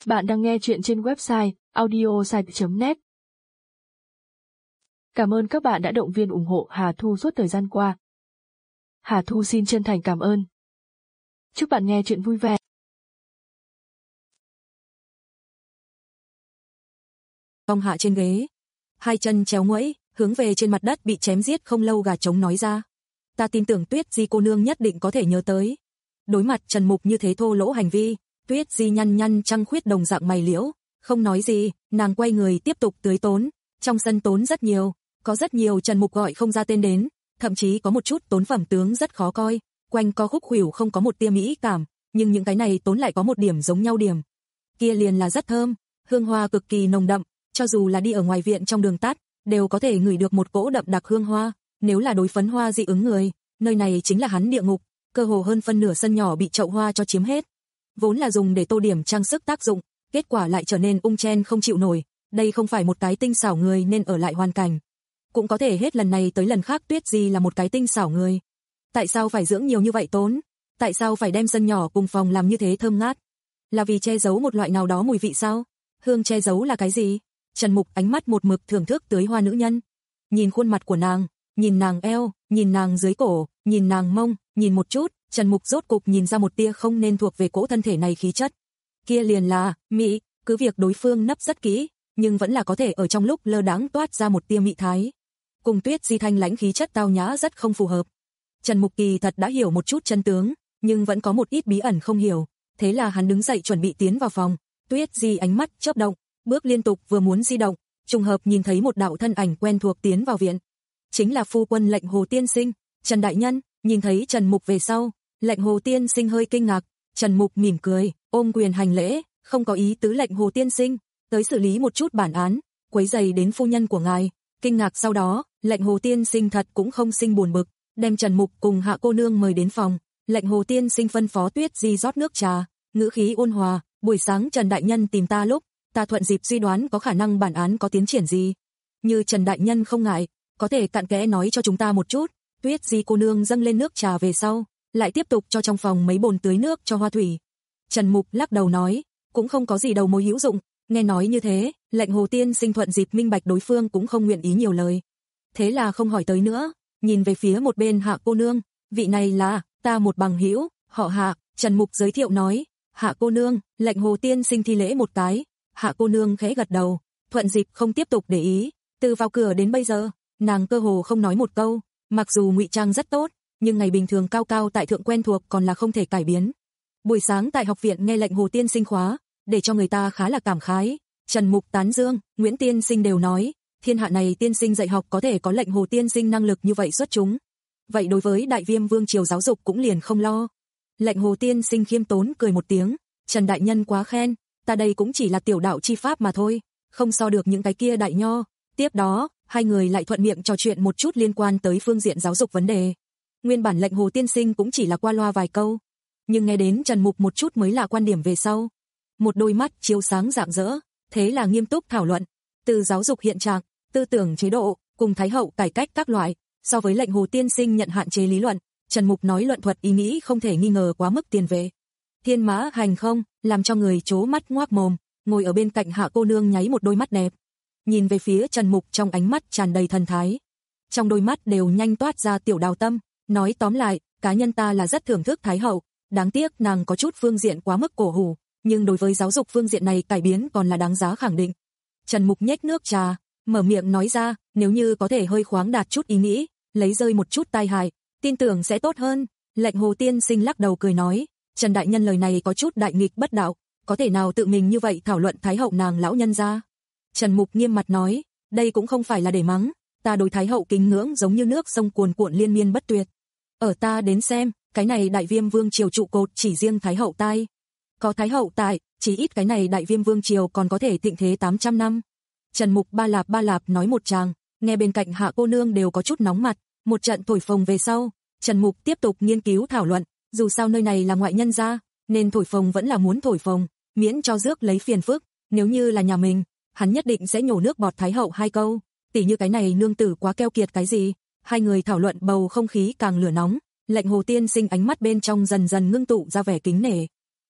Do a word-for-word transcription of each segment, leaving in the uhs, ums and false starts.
Bạn đang nghe chuyện trên website audiosite chấm net. Cảm ơn các bạn đã động viên ủng hộ Hà Thu suốt thời gian qua. Hà Thu xin chân thành cảm ơn. Chúc bạn nghe chuyện vui vẻ. Phong hạ trên ghế, hai chân chéo nguẫy, hướng về trên mặt đất bị chém giết không lâu gà trống nói ra. Ta tin tưởng Tuyết Di cô nương nhất định có thể nhớ tới. Đối mặt Trần Mục như thế thô lỗ hành vi, Tuyết Di nhăn nhăn trăng khuyết đồng dạng mày liễu, không nói gì, nàng quay người tiếp tục tưới tốn. Trong sân tốn rất nhiều, có rất nhiều Trần Mục gọi không ra tên đến, thậm chí có một chút tốn phẩm tướng rất khó coi, quanh co khúc khuỷu không có một tia mỹ cảm, nhưng những cái này tốn lại có một điểm giống nhau điểm. Kia liền là rất thơm, hương hoa cực kỳ nồng đậm, cho dù là đi ở ngoài viện trong đường tắt, đều có thể ngửi được một cỗ đậm đặc hương hoa, nếu là đối phấn hoa dị ứng người, nơi này chính là hắn địa ngục, cơ hồ hơn phân nửa sân nhỏ bị chậu hoa cho chiếm hết. Vốn là dùng để tô điểm trang sức tác dụng, kết quả lại trở nên ung chen không chịu nổi, đây không phải một cái tinh xảo người nên ở lại hoàn cảnh. Cũng có thể hết lần này tới lần khác Tuyết Di là một cái tinh xảo người. Tại sao phải dưỡng nhiều như vậy tốn? Tại sao phải đem sân nhỏ cùng phòng làm như thế thơm ngát? Là vì che giấu một loại nào đó mùi vị sao? Hương che giấu là cái gì? Trần Mục ánh mắt một mực thưởng thức tưới hoa nữ nhân. Nhìn khuôn mặt của nàng, nhìn nàng eo, nhìn nàng dưới cổ, nhìn nàng mông, nhìn một chút, Trần Mục rốt cục nhìn ra một tia không nên thuộc về cỗ thân thể này khí chất. Kia liền là mỹ, cứ việc đối phương nấp rất kỹ, nhưng vẫn là có thể ở trong lúc lơ đãng toát ra một tia mỹ thái. Cùng Tuyết Di thanh lãnh khí chất tao nhã rất không phù hợp. Trần Mục kỳ thật đã hiểu một chút chân tướng, nhưng vẫn có một ít bí ẩn không hiểu, thế là hắn đứng dậy chuẩn bị tiến vào phòng. Tuyết Di ánh mắt chớp động, bước liên tục vừa muốn di động, trùng hợp nhìn thấy một đạo thân ảnh quen thuộc tiến vào viện. Chính là phu quân Lệnh Hồ tiên sinh, Trần đại nhân. Nhìn thấy Trần Mục về sau, Lệnh Hồ tiên sinh hơi kinh ngạc, Trần Mục mỉm cười, ôm quyền hành lễ, không có ý tứ Lệnh Hồ tiên sinh, tới xử lý một chút bản án, quấy rầy đến phu nhân của ngài. Kinh ngạc sau đó, Lệnh Hồ tiên sinh thật cũng không sinh buồn bực, đem Trần Mục cùng Hạ cô nương mời đến phòng. Lệnh Hồ tiên sinh phân phó Tuyết Di rót nước trà, ngữ khí ôn hòa, buổi sáng Trần đại nhân tìm ta lúc, ta thuận dịp suy đoán có khả năng bản án có tiến triển gì. Như Trần đại nhân không ngại, có thể cặn kẽ nói cho chúng ta một chút. Tuyết Di cô nương dâng lên nước trà về sau, lại tiếp tục cho trong phòng mấy bồn tưới nước cho hoa thủy. Trần Mục lắc đầu nói, cũng không có gì đầu mối hữu dụng, nghe nói như thế, Lệnh Hồ tiên sinh thuận dịp minh bạch đối phương cũng không nguyện ý nhiều lời. Thế là không hỏi tới nữa, nhìn về phía một bên Hạ cô nương, vị này là ta một bằng hữu, họ Hạ. Trần Mục giới thiệu nói, Hạ cô nương. Lệnh Hồ tiên sinh thi lễ một cái, Hạ cô nương khẽ gật đầu, thuận dịp không tiếp tục để ý, từ vào cửa đến bây giờ, nàng cơ hồ không nói một câu. Mặc dù ngụy trang rất tốt, nhưng ngày bình thường cao cao tại thượng quen thuộc còn là không thể cải biến. Buổi sáng tại học viện nghe Lệnh Hồ tiên sinh khóa, để cho người ta khá là cảm khái. Trần Mục tán dương, Nguyễn tiên sinh đều nói, thiên hạ này tiên sinh dạy học có thể có Lệnh Hồ tiên sinh năng lực như vậy xuất chúng. Vậy đối với Đại Viêm vương triều giáo dục cũng liền không lo. Lệnh Hồ tiên sinh khiêm tốn cười một tiếng, Trần đại nhân quá khen, ta đây cũng chỉ là tiểu đạo chi pháp mà thôi, không so được những cái kia đại nho. Tiếp đó, hai người lại thuận miệng trò chuyện một chút liên quan tới phương diện giáo dục vấn đề. Nguyên bản Lệnh Hồ tiên sinh cũng chỉ là qua loa vài câu, nhưng nghe đến Trần Mục một chút mới là quan điểm về sau. Một đôi mắt chiếu sáng rạng rỡ, thế là nghiêm túc thảo luận, từ giáo dục hiện trạng, tư tưởng chế độ, cùng thái hậu cải cách các loại, so với Lệnh Hồ tiên sinh nhận hạn chế lý luận, Trần Mục nói luận thuật ý nghĩ không thể nghi ngờ quá mức tiền vệ. Thiên mã hành không, làm cho người chố mắt ngoác mồm, ngồi ở bên cạnh Hạ cô nương nháy một đôi mắt đẹp. Nhìn về phía Trần Mục trong ánh mắt tràn đầy thần thái. Trong đôi mắt đều nhanh toát ra tiểu đào tâm, nói tóm lại, cá nhân ta là rất thưởng thức thái hậu, đáng tiếc nàng có chút phương diện quá mức cổ hủ, nhưng đối với giáo dục phương diện này cải biến còn là đáng giá khẳng định. Trần Mục nhếch nước trà, mở miệng nói ra, nếu như có thể hơi khoáng đạt chút ý nghĩ, lấy rơi một chút tai hại, tin tưởng sẽ tốt hơn. Lệnh Hồ tiên sinh lắc đầu cười nói, Trần đại nhân lời này có chút đại nghịch bất đạo, có thể nào tự mình như vậy thảo luận thái hậu nàng lão nhân ra. Trần Mục nghiêm mặt nói, đây cũng không phải là để mắng, ta đối thái hậu kính ngưỡng giống như nước sông cuồn cuộn liên miên bất tuyệt. Ở ta đến xem, cái này Đại Viêm vương triều trụ cột chỉ riêng thái hậu tai. Có thái hậu tại, chỉ ít cái này Đại Viêm vương triều còn có thể thịnh thế tám trăm năm. Trần Mục ba lạp ba lạp nói một tràng, nghe bên cạnh Hạ cô nương đều có chút nóng mặt, một trận thổi phồng về sau, Trần Mục tiếp tục nghiên cứu thảo luận, dù sao nơi này là ngoại nhân gia, nên thổi phồng vẫn là muốn thổi phồng, miễn cho rước lấy phiền phức, nếu như là nhà mình, hắn nhất định sẽ nhổ nước bọt thái hậu hai câu, tỉ như cái này nương tử quá keo kiệt cái gì. Hai người thảo luận bầu không khí càng lửa nóng, Lệnh Hồ tiên sinh ánh mắt bên trong dần dần ngưng tụ ra vẻ kính nể.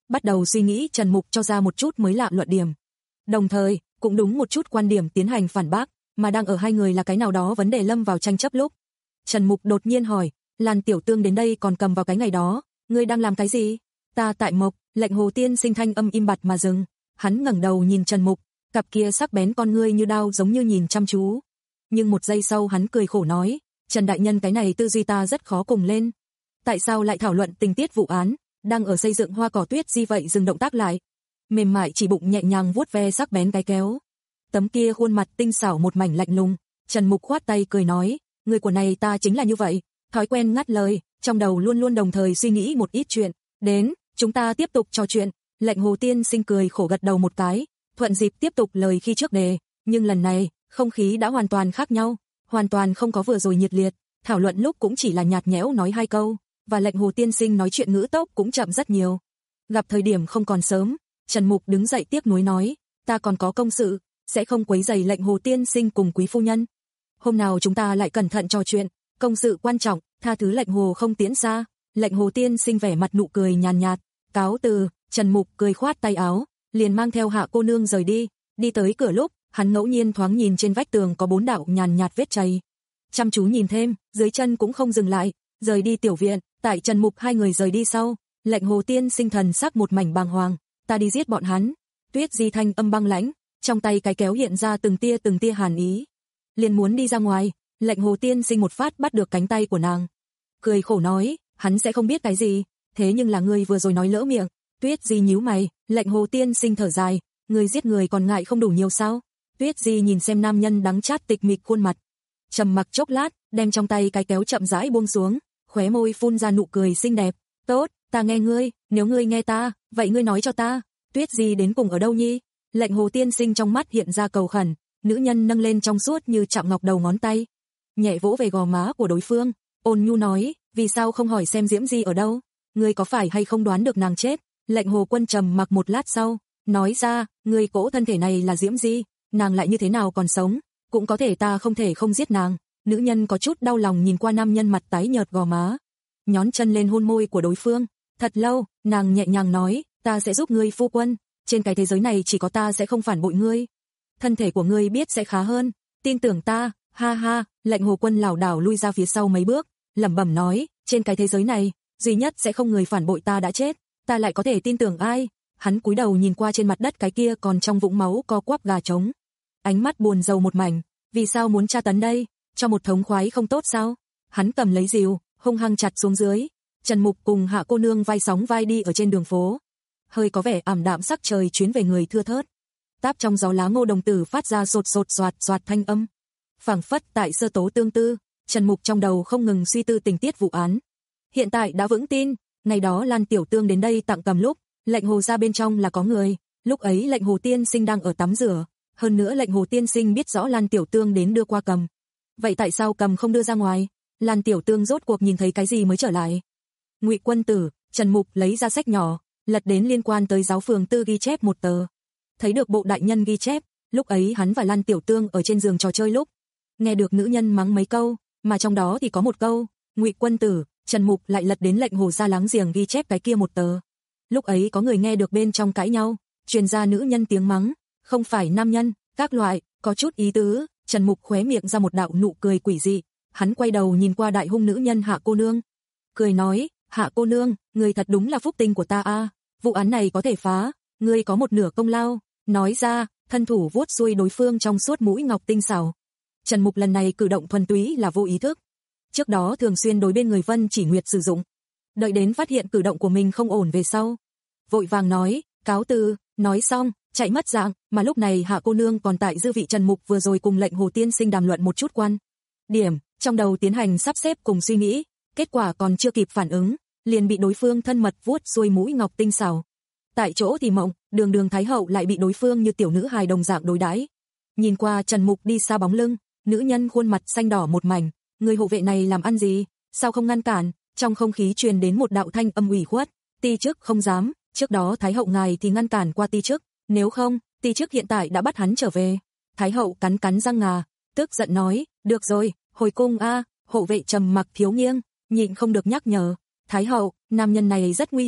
bắt đầu suy nghĩ Trần Mục cho ra một chút mới lạ luận điểm. Đồng thời, cũng đúng một chút quan điểm tiến hành phản bác, mà đang ở hai người là cái nào đó vấn đề lâm vào tranh chấp lúc. Trần Mục đột nhiên hỏi, Lan tiểu tương đến đây còn cầm vào cái ngày đó, ngươi đang làm cái gì? Ta tại Mộc, Lệnh Hồ Tiên Sinh thanh âm im bặt mà dừng. Hắn ngẩng đầu nhìn Trần Mục, cặp kia sắc bén con ngươi như đao giống như nhìn chăm chú. Nhưng một giây sau hắn cười khổ nói, Trần đại nhân cái này tư duy ta rất khó cùng lên. Tại sao lại thảo luận tình tiết vụ án, đang ở xây dựng hoa cỏ tuyết di vậy dừng động tác lại. Mềm mại chỉ bụng nhẹ nhàng vuốt ve sắc bén cái kéo. Tấm kia khuôn mặt tinh xảo một mảnh lạnh lùng, Trần Mục khoát tay cười nói, người của này ta chính là như vậy, thói quen ngắt lời, trong đầu luôn luôn đồng thời suy nghĩ một ít chuyện, đến, chúng ta tiếp tục trò chuyện. Lệnh Hồ Tiên Sinh cười khổ gật đầu một cái, thuận dịp tiếp tục lời khi trước đề, nhưng lần này, không khí đã hoàn toàn khác nhau, hoàn toàn không có vừa rồi nhiệt liệt, thảo luận lúc cũng chỉ là nhạt nhẽo nói hai câu, và Lệnh Hồ Tiên Sinh nói chuyện ngữ tốc cũng chậm rất nhiều. Gặp thời điểm không còn sớm, Trần Mục đứng dậy tiếc nuối nói, ta còn có công sự, sẽ không quấy rầy Lệnh Hồ Tiên Sinh cùng quý phu nhân. Hôm nào chúng ta lại cẩn thận trò chuyện, công sự quan trọng, tha thứ Lệnh Hồ không tiến xa. Lệnh Hồ Tiên Sinh vẻ mặt nụ cười nhàn nhạt, cáo từ. Trần Mục cười khoát tay áo, liền mang theo Hạ cô nương rời đi. Đi tới cửa lúc, hắn ngẫu nhiên thoáng nhìn trên vách tường có bốn đạo nhàn nhạt vết chày. Chăm chú nhìn thêm, dưới chân cũng không dừng lại, rời đi tiểu viện. Tại Trần Mục hai người rời đi sau, Lệnh Hồ Tiên Sinh thần sắc một mảnh bàng hoàng, ta đi giết bọn hắn. Tuyết Di thanh âm băng lãnh, trong tay cái kéo hiện ra từng tia từng tia hàn ý. Liền muốn đi ra ngoài, Lệnh Hồ Tiên Sinh một phát bắt được cánh tay của nàng, cười khổ nói, hắn sẽ không biết cái gì, thế nhưng là ngươi vừa rồi nói lỡ miệng. Tuyết Di nhíu mày, Lệnh Hồ Tiên Sinh thở dài, ngươi giết người còn ngại không đủ nhiều sao? Tuyết Di nhìn xem nam nhân đắng chát tịch mịch khuôn mặt, trầm mặc chốc lát, đem trong tay cái kéo chậm rãi buông xuống, khóe môi phun ra nụ cười xinh đẹp. Tốt, ta nghe ngươi, nếu ngươi nghe ta, vậy ngươi nói cho ta, Tuyết Di đến cùng ở đâu nhi? Lệnh Hồ Tiên Sinh trong mắt hiện ra cầu khẩn, nữ nhân nâng lên trong suốt như chạm ngọc đầu ngón tay, nhẹ vỗ về gò má của đối phương, ôn nhu nói, vì sao không hỏi xem Diễm Di ở đâu? Ngươi có phải hay không đoán được nàng chết? Lệnh Hồ Quân trầm mặc một lát sau, nói ra, ngươi cỗ thân thể này là Diễm Di, nàng lại như thế nào còn sống, cũng có thể ta không thể không giết nàng. Nữ nhân có chút đau lòng nhìn qua nam nhân mặt tái nhợt gò má, nhón chân lên hôn môi của đối phương. Thật lâu, nàng nhẹ nhàng nói, ta sẽ giúp ngươi phu quân, trên cái thế giới này chỉ có ta sẽ không phản bội ngươi. Thân thể của ngươi biết sẽ khá hơn, tin tưởng ta, ha ha. Lệnh Hồ Quân lảo đảo lui ra phía sau mấy bước, lẩm bẩm nói, trên cái thế giới này, duy nhất sẽ không người phản bội ta đã chết, ta lại có thể tin tưởng ai? Hắn cúi đầu nhìn qua trên mặt đất cái kia còn trong vũng máu co quắp gà trống, ánh mắt buồn rầu một mảnh, vì sao muốn tra tấn đây, cho một thống khoái không tốt sao? Hắn cầm lấy rìu, hung hăng chặt xuống dưới. Trần Mục cùng Hạ cô nương vai sóng vai đi ở trên đường phố, hơi có vẻ ảm đạm, sắc trời chuyến về người thưa thớt, táp trong gió lá ngô đồng tử phát ra sột sột soạt soạt thanh âm, phảng phất tại sơ tố tương tư. Trần Mục trong đầu không ngừng suy tư tình tiết vụ án, hiện tại đã vững tin, ngày đó Lan Tiểu Tương đến đây tặng cầm lúc, Lệnh Hồ ra bên trong là có người, lúc ấy Lệnh Hồ Tiên Sinh đang ở tắm rửa, hơn nữa Lệnh Hồ Tiên Sinh biết rõ Lan Tiểu Tương đến đưa qua cầm. Vậy tại sao cầm không đưa ra ngoài? Lan Tiểu Tương rốt cuộc nhìn thấy cái gì mới trở lại? Ngụy Quân Tử. Trần Mục lấy ra sách nhỏ, lật đến liên quan tới giáo phường tư ghi chép một tờ. Thấy được bộ đại nhân ghi chép, lúc ấy hắn và Lan Tiểu Tương ở trên giường trò chơi lúc, nghe được nữ nhân mắng mấy câu, mà trong đó thì có một câu, Ngụy Quân Tử. Trần Mục lại lật đến Lệnh Hồ gia láng giềng ghi chép cái kia một tờ. Lúc ấy có người nghe được bên trong cãi nhau, truyền ra nữ nhân tiếng mắng, không phải nam nhân, các loại, có chút ý tứ. Trần Mục khóe miệng ra một đạo nụ cười quỷ dị, hắn quay đầu nhìn qua đại hung nữ nhân Hạ cô nương, cười nói, Hạ cô nương, người thật đúng là phúc tinh của ta a, vụ án này có thể phá, ngươi có một nửa công lao. Nói ra, thân thủ vuốt xuôi đối phương trong suốt mũi ngọc tinh xảo. Trần Mục lần này cử động thuần túy là vô ý thức, trước đó thường xuyên đối bên người Vân Chỉ Nguyệt sử dụng, đợi đến phát hiện cử động của mình không ổn về sau, vội vàng nói, cáo từ. Nói xong, chạy mất dạng, mà lúc này Hạ cô nương còn tại dư vị Trần Mục vừa rồi cùng Lệnh Hồ Tiên Sinh đàm luận một chút quan điểm, trong đầu tiến hành sắp xếp cùng suy nghĩ, kết quả còn chưa kịp phản ứng, liền bị đối phương thân mật vuốt xuôi mũi ngọc tinh xảo. Tại chỗ thì mộng, đường đường thái hậu lại bị đối phương như tiểu nữ hài đồng dạng đối đãi. Nhìn qua Trần Mục đi xa bóng lưng, nữ nhân khuôn mặt xanh đỏ một mảnh, người hộ vệ này làm ăn gì, sao không ngăn cản? Trong không khí truyền đến một đạo thanh âm ủy khuất, ti chức không dám, trước đó thái hậu ngài thì ngăn cản qua ti chức, nếu không, ti chức hiện tại đã bắt hắn trở về. Thái hậu cắn cắn răng ngà, tức giận nói, được rồi, hồi cung a. Hộ vệ trầm mặc thiếu nghiêng, nhịn không được nhắc nhở, thái hậu, nam nhân này rất nguy hiểm,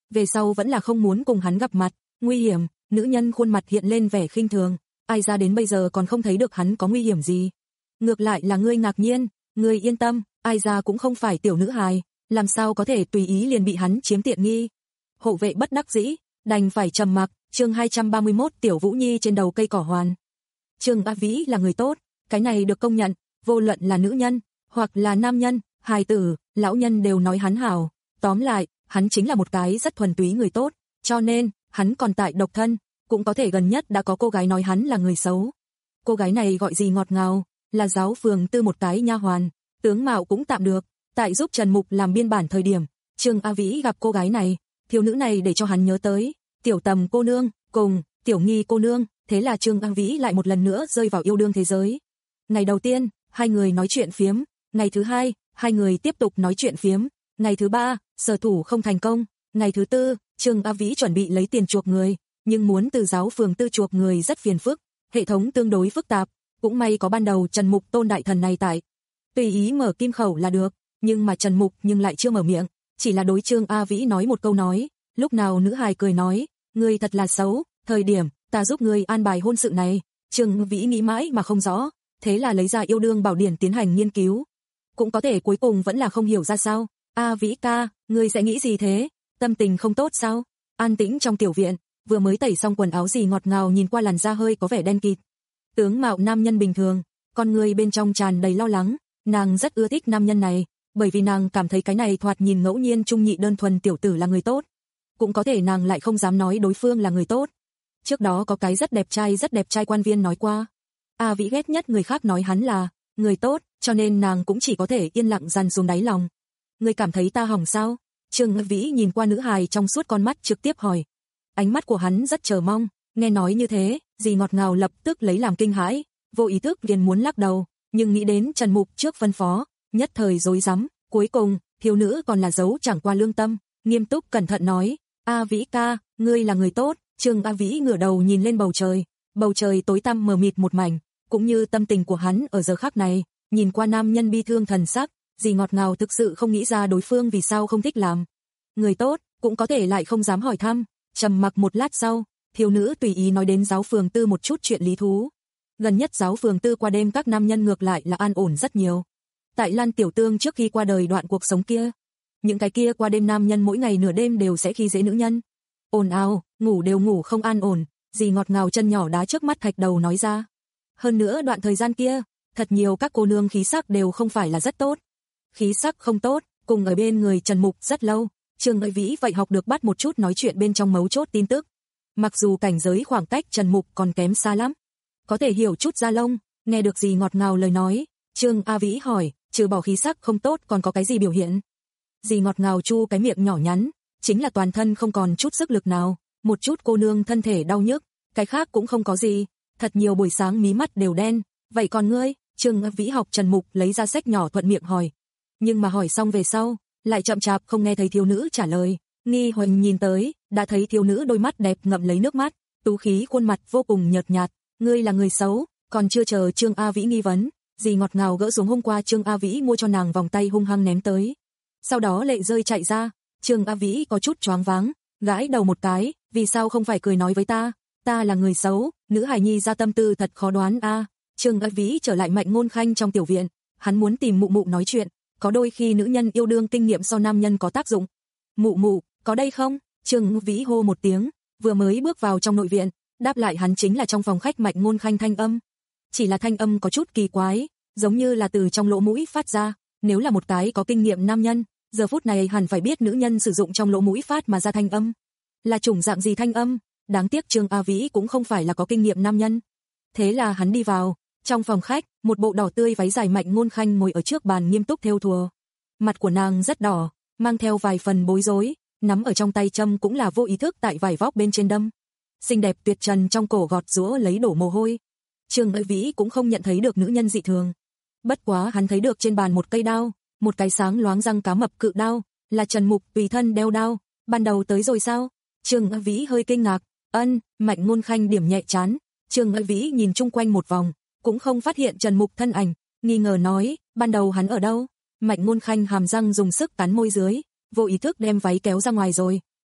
về sau vẫn là không muốn cùng hắn gặp mặt, nguy hiểm, nữ nhân khuôn mặt hiện lên vẻ khinh thường, ai ra đến bây giờ còn không thấy được hắn có nguy hiểm gì. Ngược lại là ngươi ngạc nhiên, ngươi yên tâm, ai ra cũng không phải tiểu nữ hài, làm sao có thể tùy ý liền bị hắn chiếm tiện nghi. Hộ vệ bất đắc dĩ, đành phải trầm mặc. Chương hai trăm ba mươi mốt Tiểu Vũ Nhi trên đầu cây cỏ hoàn. Trương A Vĩ là người tốt, cái này được công nhận, vô luận là nữ nhân, hoặc là nam nhân, hài tử, lão nhân đều nói hắn hảo. Tóm lại, hắn chính là một cái rất thuần túy người tốt, cho nên, hắn còn tại độc thân, cũng có thể gần nhất đã có cô gái nói hắn là người xấu. Cô gái này gọi gì ngọt ngào, là giáo phường tư một cái nha hoàn, tướng mạo cũng tạm được. Tại giúp Trần Mục làm biên bản thời điểm, Trương A Vĩ gặp cô gái này, thiếu nữ này để cho hắn nhớ tới Tiểu Tầm cô nương, cùng Tiểu Nghi cô nương, thế là Trương A Vĩ lại một lần nữa rơi vào yêu đương thế giới. Ngày đầu tiên, hai người nói chuyện phiếm, ngày thứ hai, hai người tiếp tục nói chuyện phiếm, ngày thứ ba, sở thủ không thành công, ngày thứ tư, Trương A Vĩ chuẩn bị lấy tiền chuộc người, nhưng muốn từ giáo phường tư chuộc người rất phiền phức, hệ thống tương đối phức tạp, cũng may có ban đầu Trần Mục Tôn đại thần này tại, tùy ý mở kim khẩu là được, nhưng mà Trần Mục nhưng lại chưa mở miệng, chỉ là đối Trương A Vĩ nói một câu nói, lúc nào nữ hài cười nói, ngươi thật là xấu, thời điểm ta giúp ngươi an bài hôn sự này. Trương Vĩ nghĩ mãi mà không rõ, thế là lấy ra yêu đương bảo điển tiến hành nghiên cứu. Cũng có thể cuối cùng vẫn là không hiểu ra sao. A Vĩ ca, ngươi sẽ nghĩ gì thế? Tâm tình không tốt sao? An tĩnh trong tiểu viện, vừa mới tẩy xong quần áo gì ngọt ngào nhìn qua làn da hơi có vẻ đen kịt. Tướng mạo nam nhân bình thường, con người bên trong tràn đầy lo lắng, nàng rất ưa thích nam nhân này, bởi vì nàng cảm thấy cái này thoạt nhìn ngẫu nhiên trung nhị đơn thuần tiểu tử là người tốt. Cũng có thể nàng lại không dám nói đối phương là người tốt. Trước đó có cái rất đẹp trai rất đẹp trai quan viên nói qua, A Vĩ ghét nhất người khác nói hắn là người tốt, cho nên nàng cũng chỉ có thể yên lặng dằn xuống đáy lòng. Ngươi cảm thấy ta hỏng sao? Trương Vĩ nhìn qua nữ hài trong suốt con mắt trực tiếp hỏi. Ánh mắt của hắn rất chờ mong, nghe nói như thế, dì ngọt ngào lập tức lấy làm kinh hãi, vô ý thức liền muốn lắc đầu, nhưng nghĩ đến Trần Mục trước phân phó, nhất thời rối rắm, cuối cùng, thiếu nữ còn là giấu chẳng qua lương tâm, nghiêm túc cẩn thận nói, A Vĩ ca, ngươi là người tốt. Trương A Vĩ ngửa đầu nhìn lên bầu trời, bầu trời tối tăm mờ mịt một mảnh, cũng như tâm tình của hắn ở giờ khắc này, nhìn qua nam nhân bi thương thần sắc, dì ngọt ngào thực sự không nghĩ ra đối phương vì sao không thích làm người tốt, cũng có thể lại không dám hỏi thăm. Trầm mặc một lát sau, thiếu nữ tùy ý nói đến giáo phường tư một chút chuyện lý thú. Gần nhất giáo phường tư qua đêm các nam nhân ngược lại là an ổn rất nhiều. Tại Lan Tiểu Tương trước khi qua đời đoạn cuộc sống kia, những cái kia qua đêm nam nhân mỗi ngày nửa đêm đều sẽ khi dễ nữ nhân. Ồn ào, ngủ đều ngủ không an ổn, dì ngọt ngào chân nhỏ đá trước mắt thạch đầu nói ra. Hơn nữa đoạn thời gian kia, thật nhiều các cô nương khí sắc đều không phải là rất tốt. Khí sắc không tốt, cùng ở bên người Trần Mục rất lâu, Trương A Vĩ vậy học được bắt một chút nói chuyện bên trong mấu chốt tin tức. Mặc dù cảnh giới khoảng cách Trần Mục còn kém xa lắm, có thể hiểu chút da lông, nghe được dì ngọt ngào lời nói, Trương A Vĩ hỏi, trừ bỏ khí sắc không tốt còn có cái gì biểu hiện? Dì ngọt ngào chu cái miệng nhỏ nhắn, chính là toàn thân không còn chút sức lực nào, một chút cô nương thân thể đau nhức, cái khác cũng không có gì, thật nhiều buổi sáng mí mắt đều đen, vậy còn ngươi? Trương A Vĩ học Trần Mục lấy ra sách nhỏ thuận miệng hỏi, nhưng mà hỏi xong về sau, lại chậm chạp không nghe thấy thiếu nữ trả lời, nghi hoành nhìn tới, đã thấy thiếu nữ đôi mắt đẹp ngậm lấy nước mắt, tú khí khuôn mặt vô cùng nhợt nhạt, ngươi là người xấu, còn chưa chờ Trương A Vĩ nghi vấn, dì ngọt ngào gỡ xuống hôm qua Trương A Vĩ mua cho nàng vòng tay hung hăng ném tới. Sau đó lệ rơi chạy ra, Trương A Vĩ có chút choáng váng, gãi đầu một cái, vì sao không phải cười nói với ta, ta là người xấu, nữ hài nhi ra tâm tư thật khó đoán a. À. Trương A Vĩ trở lại Mạnh Ngôn Khanh trong tiểu viện, hắn muốn tìm mụ mụ nói chuyện, có đôi khi nữ nhân yêu đương kinh nghiệm so nam nhân có tác dụng. Mụ mụ, có đây không? Trương A Vĩ hô một tiếng, vừa mới bước vào trong nội viện, đáp lại hắn chính là trong phòng khách Mạnh Ngôn Khanh thanh âm. Chỉ là thanh âm có chút kỳ quái, giống như là từ trong lỗ mũi phát ra, nếu là một cái có kinh nghiệm nam nhân, giờ phút này hẳn phải biết nữ nhân sử dụng trong lỗ mũi phát mà ra thanh âm. Là chủng dạng gì thanh âm? Đáng tiếc Trương A Vĩ cũng không phải là có kinh nghiệm nam nhân. Thế là hắn đi vào, trong phòng khách, một bộ đỏ tươi váy dài Mạnh Ngôn Khanh ngồi ở trước bàn nghiêm túc thêu thùa. Mặt của nàng rất đỏ, mang theo vài phần bối rối, nắm ở trong tay châm cũng là vô ý thức tại vải vóc bên trên đâm. Xinh đẹp tuyệt trần trong cổ gọt giũa lấy đổ mồ hôi. Trương A Vĩ cũng không nhận thấy được nữ nhân dị thường. Bất quá hắn thấy được trên bàn một cây đao, một cái sáng loáng răng cá mập cự đao, là Trần Mục tùy thân đeo đao, ban đầu tới rồi sao? Trương A Vĩ hơi kinh ngạc, ân, Mạnh Ngôn Khanh điểm nhẹ trán, Trương A Vĩ nhìn chung quanh một vòng, cũng không phát hiện Trần Mục thân ảnh, nghi ngờ nói, ban đầu hắn ở đâu? Mạnh Ngôn Khanh hàm răng dùng sức cắn môi dưới, vô ý thức đem váy kéo ra ngoài rồi,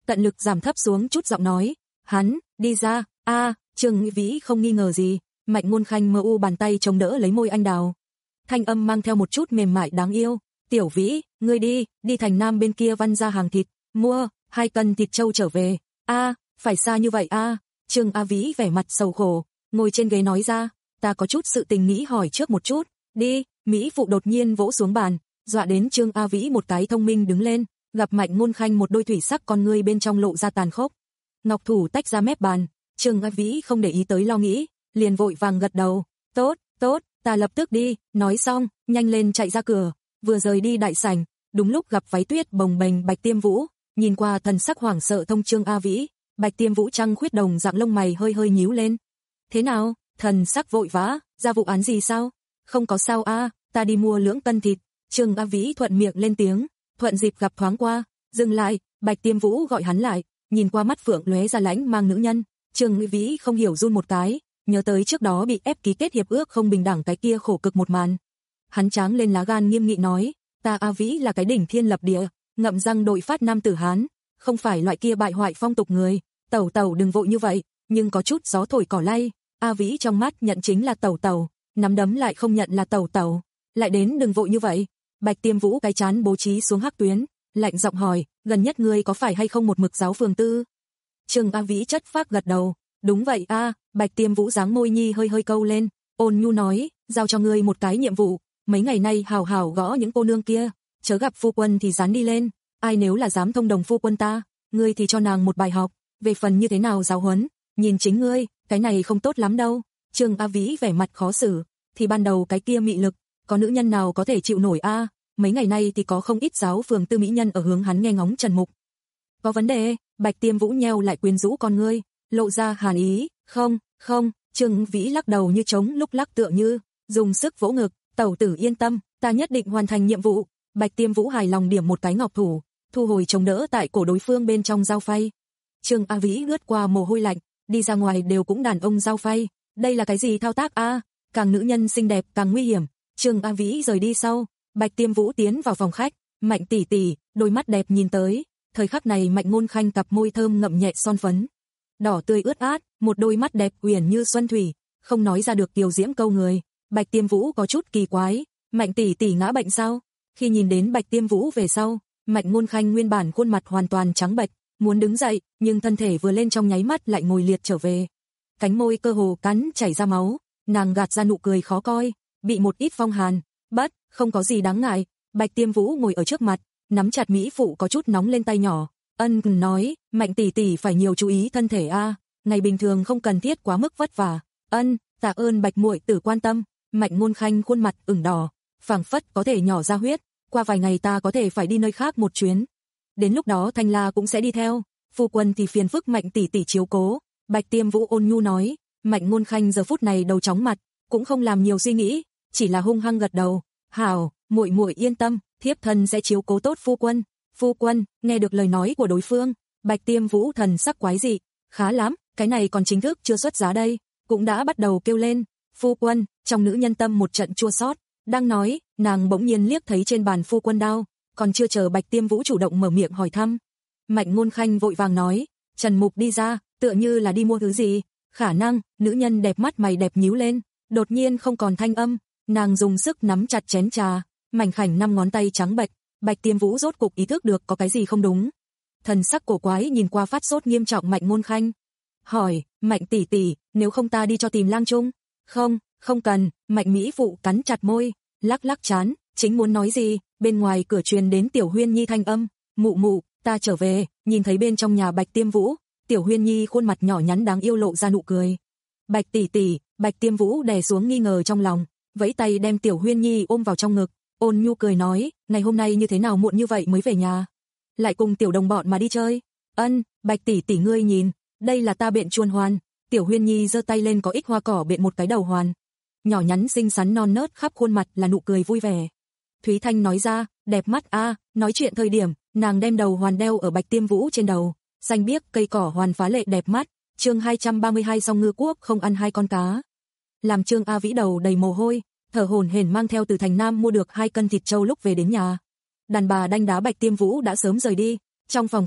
tận lực giảm thấp xuống chút giọng nói, hắn, đi ra, a. Trương Vĩ không nghi ngờ gì, Mạnh Ngôn Khanh mơ u bàn tay chống đỡ lấy môi anh đào. Thanh âm mang theo một chút mềm mại đáng yêu, Tiểu Vĩ, ngươi đi, đi thành Nam bên kia văn ra hàng thịt, mua hai cân thịt trâu trở về. A, phải xa như vậy a? Trương A Vĩ vẻ mặt sầu khổ, ngồi trên ghế nói ra, ta có chút sự tình nghĩ hỏi trước một chút. Đi, mỹ phụ đột nhiên vỗ xuống bàn, dọa đến Trương A Vĩ một cái thông minh đứng lên, gặp Mạnh Ngôn Khanh một đôi thủy sắc con ngươi bên trong lộ ra tàn khốc. Ngọc thủ tách ra mép bàn, Trương A Vĩ không để ý tới lo nghĩ, liền vội vàng gật đầu, tốt, tốt, ta lập tức đi, nói xong, nhanh lên chạy ra cửa, vừa rời đi đại sảnh, đúng lúc gặp váy tuyết bồng bềnh Bạch Tiêm Vũ, nhìn qua thần sắc hoảng sợ thông Trương A Vĩ, Bạch Tiêm Vũ trăng khuyết đồng dạng lông mày hơi hơi nhíu lên. Thế nào, thần sắc vội vã, ra vụ án gì sao? Không có sao a, ta đi mua lưỡng cân thịt. Trương A Vĩ thuận miệng lên tiếng, thuận dịp gặp thoáng qua, dừng lại, Bạch Tiêm Vũ gọi hắn lại, nhìn qua mắt phượng lóe ra lãnh mang nữ nhân, Trương A Vĩ không hiểu run một cái, nhớ tới trước đó bị ép ký kết hiệp ước không bình đẳng cái kia khổ cực một màn. Hắn tráng lên lá gan nghiêm nghị nói, ta A Vĩ là cái đỉnh thiên lập địa, ngậm răng đội phát nam tử Hán, không phải loại kia bại hoại phong tục người, tẩu tẩu đừng vội như vậy, nhưng có chút gió thổi cỏ lay, A Vĩ trong mắt nhận chính là tẩu tẩu, nắm đấm lại không nhận là tẩu tẩu, lại đến đừng vội như vậy. Bạch Tiêm Vũ cái chán bố trí xuống hắc tuyến, lạnh giọng hỏi, gần nhất ngươi có phải hay không một mực giáo phường tư? Trương A Vĩ chất phác gật đầu, đúng vậy a. Bạch Tiêm Vũ dáng môi nhi hơi hơi câu lên, ôn nhu nói, giao cho ngươi một cái nhiệm vụ, mấy ngày nay hào hào gõ những cô nương kia, chớ gặp phu quân thì dán đi lên, ai nếu là dám thông đồng phu quân ta, ngươi thì cho nàng một bài học, về phần như thế nào giáo huấn, nhìn chính ngươi, cái này không tốt lắm đâu. Trương A Vĩ vẻ mặt khó xử, thì ban đầu cái kia mị lực, có nữ nhân nào có thể chịu nổi a? Mấy ngày nay thì có không ít giáo phường tư mỹ nhân ở hướng hắn nghe ngóng Trần Mục. Có vấn đề? Bạch Tiêm Vũ nheo lại quyến rũ con ngươi, lộ ra hàn ý, không, không. Trương Vĩ lắc đầu như trống lúc lắc tựa như, dùng sức vỗ ngực, tẩu tử yên tâm, ta nhất định hoàn thành nhiệm vụ. Bạch Tiêm Vũ hài lòng điểm một cái ngọc thủ, thu hồi chống đỡ tại cổ đối phương bên trong dao phay. Trương A Vĩ lướt qua mồ hôi lạnh, đi ra ngoài đều cũng đàn ông dao phay, đây là cái gì thao tác a? Càng nữ nhân xinh đẹp càng nguy hiểm. Trương A Vĩ rời đi sau, Bạch Tiêm Vũ tiến vào phòng khách, Mạnh tỷ tỷ, đôi mắt đẹp nhìn tới, thời khắc này Mạnh Ngôn Khanh cặp môi thơm ngậm nhẹ son phấn, đỏ tươi ướt át, một đôi mắt đẹp uyển như xuân thủy, không nói ra được kiều diễm câu người. Bạch Tiêm Vũ có chút kỳ quái, Mạnh tỷ tỷ ngã bệnh sao? Khi nhìn đến Bạch Tiêm Vũ về sau, Mạnh Ngôn Khanh nguyên bản khuôn mặt hoàn toàn trắng bệch, muốn đứng dậy, nhưng thân thể vừa lên trong nháy mắt lại ngồi liệt trở về. Cánh môi cơ hồ cắn chảy ra máu, nàng gạt ra nụ cười khó coi, bị một ít phong hàn, bất, không có gì đáng ngại. Bạch Tiêm Vũ ngồi ở trước mặt, nắm chặt mỹ phụ có chút nóng lên tay nhỏ, ân nói, Mạnh tỷ tỷ phải nhiều chú ý thân thể a, ngày bình thường không cần thiết quá mức vất vả. Ân, tạ ơn Bạch muội tử quan tâm. Mạnh Ngôn Khanh khuôn mặt ửng đỏ, phảng phất có thể nhỏ ra huyết, qua vài ngày ta có thể phải đi nơi khác một chuyến. Đến lúc đó Thanh La cũng sẽ đi theo, phu quân thì phiền phức Mạnh tỷ tỷ chiếu cố. Bạch Tiêm Vũ ôn nhu nói. Mạnh Ngôn Khanh giờ phút này đầu chóng mặt, cũng không làm nhiều suy nghĩ, chỉ là hung hăng gật đầu, "Hảo, muội muội yên tâm, thiếp thân sẽ chiếu cố tốt phu quân." Phu quân, nghe được lời nói của đối phương, Bạch Tiêm Vũ thần sắc quái dị, khá lắm, cái này còn chính thức chưa xuất giá đây, cũng đã bắt đầu kêu lên, "Phu quân." Trong nữ nhân tâm một trận chua xót, đang nói, nàng bỗng nhiên liếc thấy trên bàn phu quân đao, còn chưa chờ Bạch Tiêm Vũ chủ động mở miệng hỏi thăm, Mạnh Ngôn Khanh vội vàng nói, Trần Mục đi ra, tựa như là đi mua thứ gì. Khả năng, nữ nhân đẹp mắt mày đẹp nhíu lên, đột nhiên không còn thanh âm, nàng dùng sức nắm chặt chén trà, mảnh khảnh năm ngón tay trắng bệch. Bạch Tiêm Vũ rốt cục ý thức được có cái gì không đúng, thần sắc cổ quái nhìn qua phát sốt nghiêm trọng Mạnh Ngôn Khanh, hỏi, Mạnh tỷ tỷ, nếu không ta đi cho tìm lang trung? Không, không cần. Mạnh mỹ phụ cắn chặt môi, lắc lắc chán, chính muốn nói gì, bên ngoài cửa truyền đến Tiểu Huyên Nhi thanh âm, mụ mụ, ta trở về. Nhìn thấy bên trong nhà Bạch Tiêm Vũ, Tiểu Huyên Nhi khuôn mặt nhỏ nhắn đáng yêu lộ ra nụ cười. Bạch tỷ tỷ. Bạch Tiêm Vũ đè xuống nghi ngờ trong lòng, vẫy tay đem Tiểu Huyên Nhi ôm vào trong ngực, ôn nhu cười nói, ngày hôm nay như thế nào muộn như vậy mới về nhà? Lại cùng tiểu đồng bọn mà đi chơi? Ân, Bạch tỷ tỷ ngươi nhìn, đây là ta biện chuồn hoàn. Tiểu Huyên Nhi giơ tay lên có ích hoa cỏ biện một cái đầu hoàn, nhỏ nhắn xinh xắn non nớt khắp khuôn mặt là nụ cười vui vẻ. Thúy Thanh nói ra, đẹp mắt a. Nói chuyện thời điểm, nàng đem đầu hoàn đeo ở Bạch Tiêm Vũ trên đầu, xanh biếc cây cỏ hoàn phá lệ đẹp mắt. Chương hai trăm ba mươi hai Song Ngư Quốc không ăn hai con cá. Làm Trương A Vĩ đầu đầy mồ hôi, thở hổn hển mang theo từ thành Nam mua được hai cân thịt trâu lúc về đến nhà. Đàn bà đanh đá Bạch Tiêm Vũ đã sớm rời đi, trong phòng khách,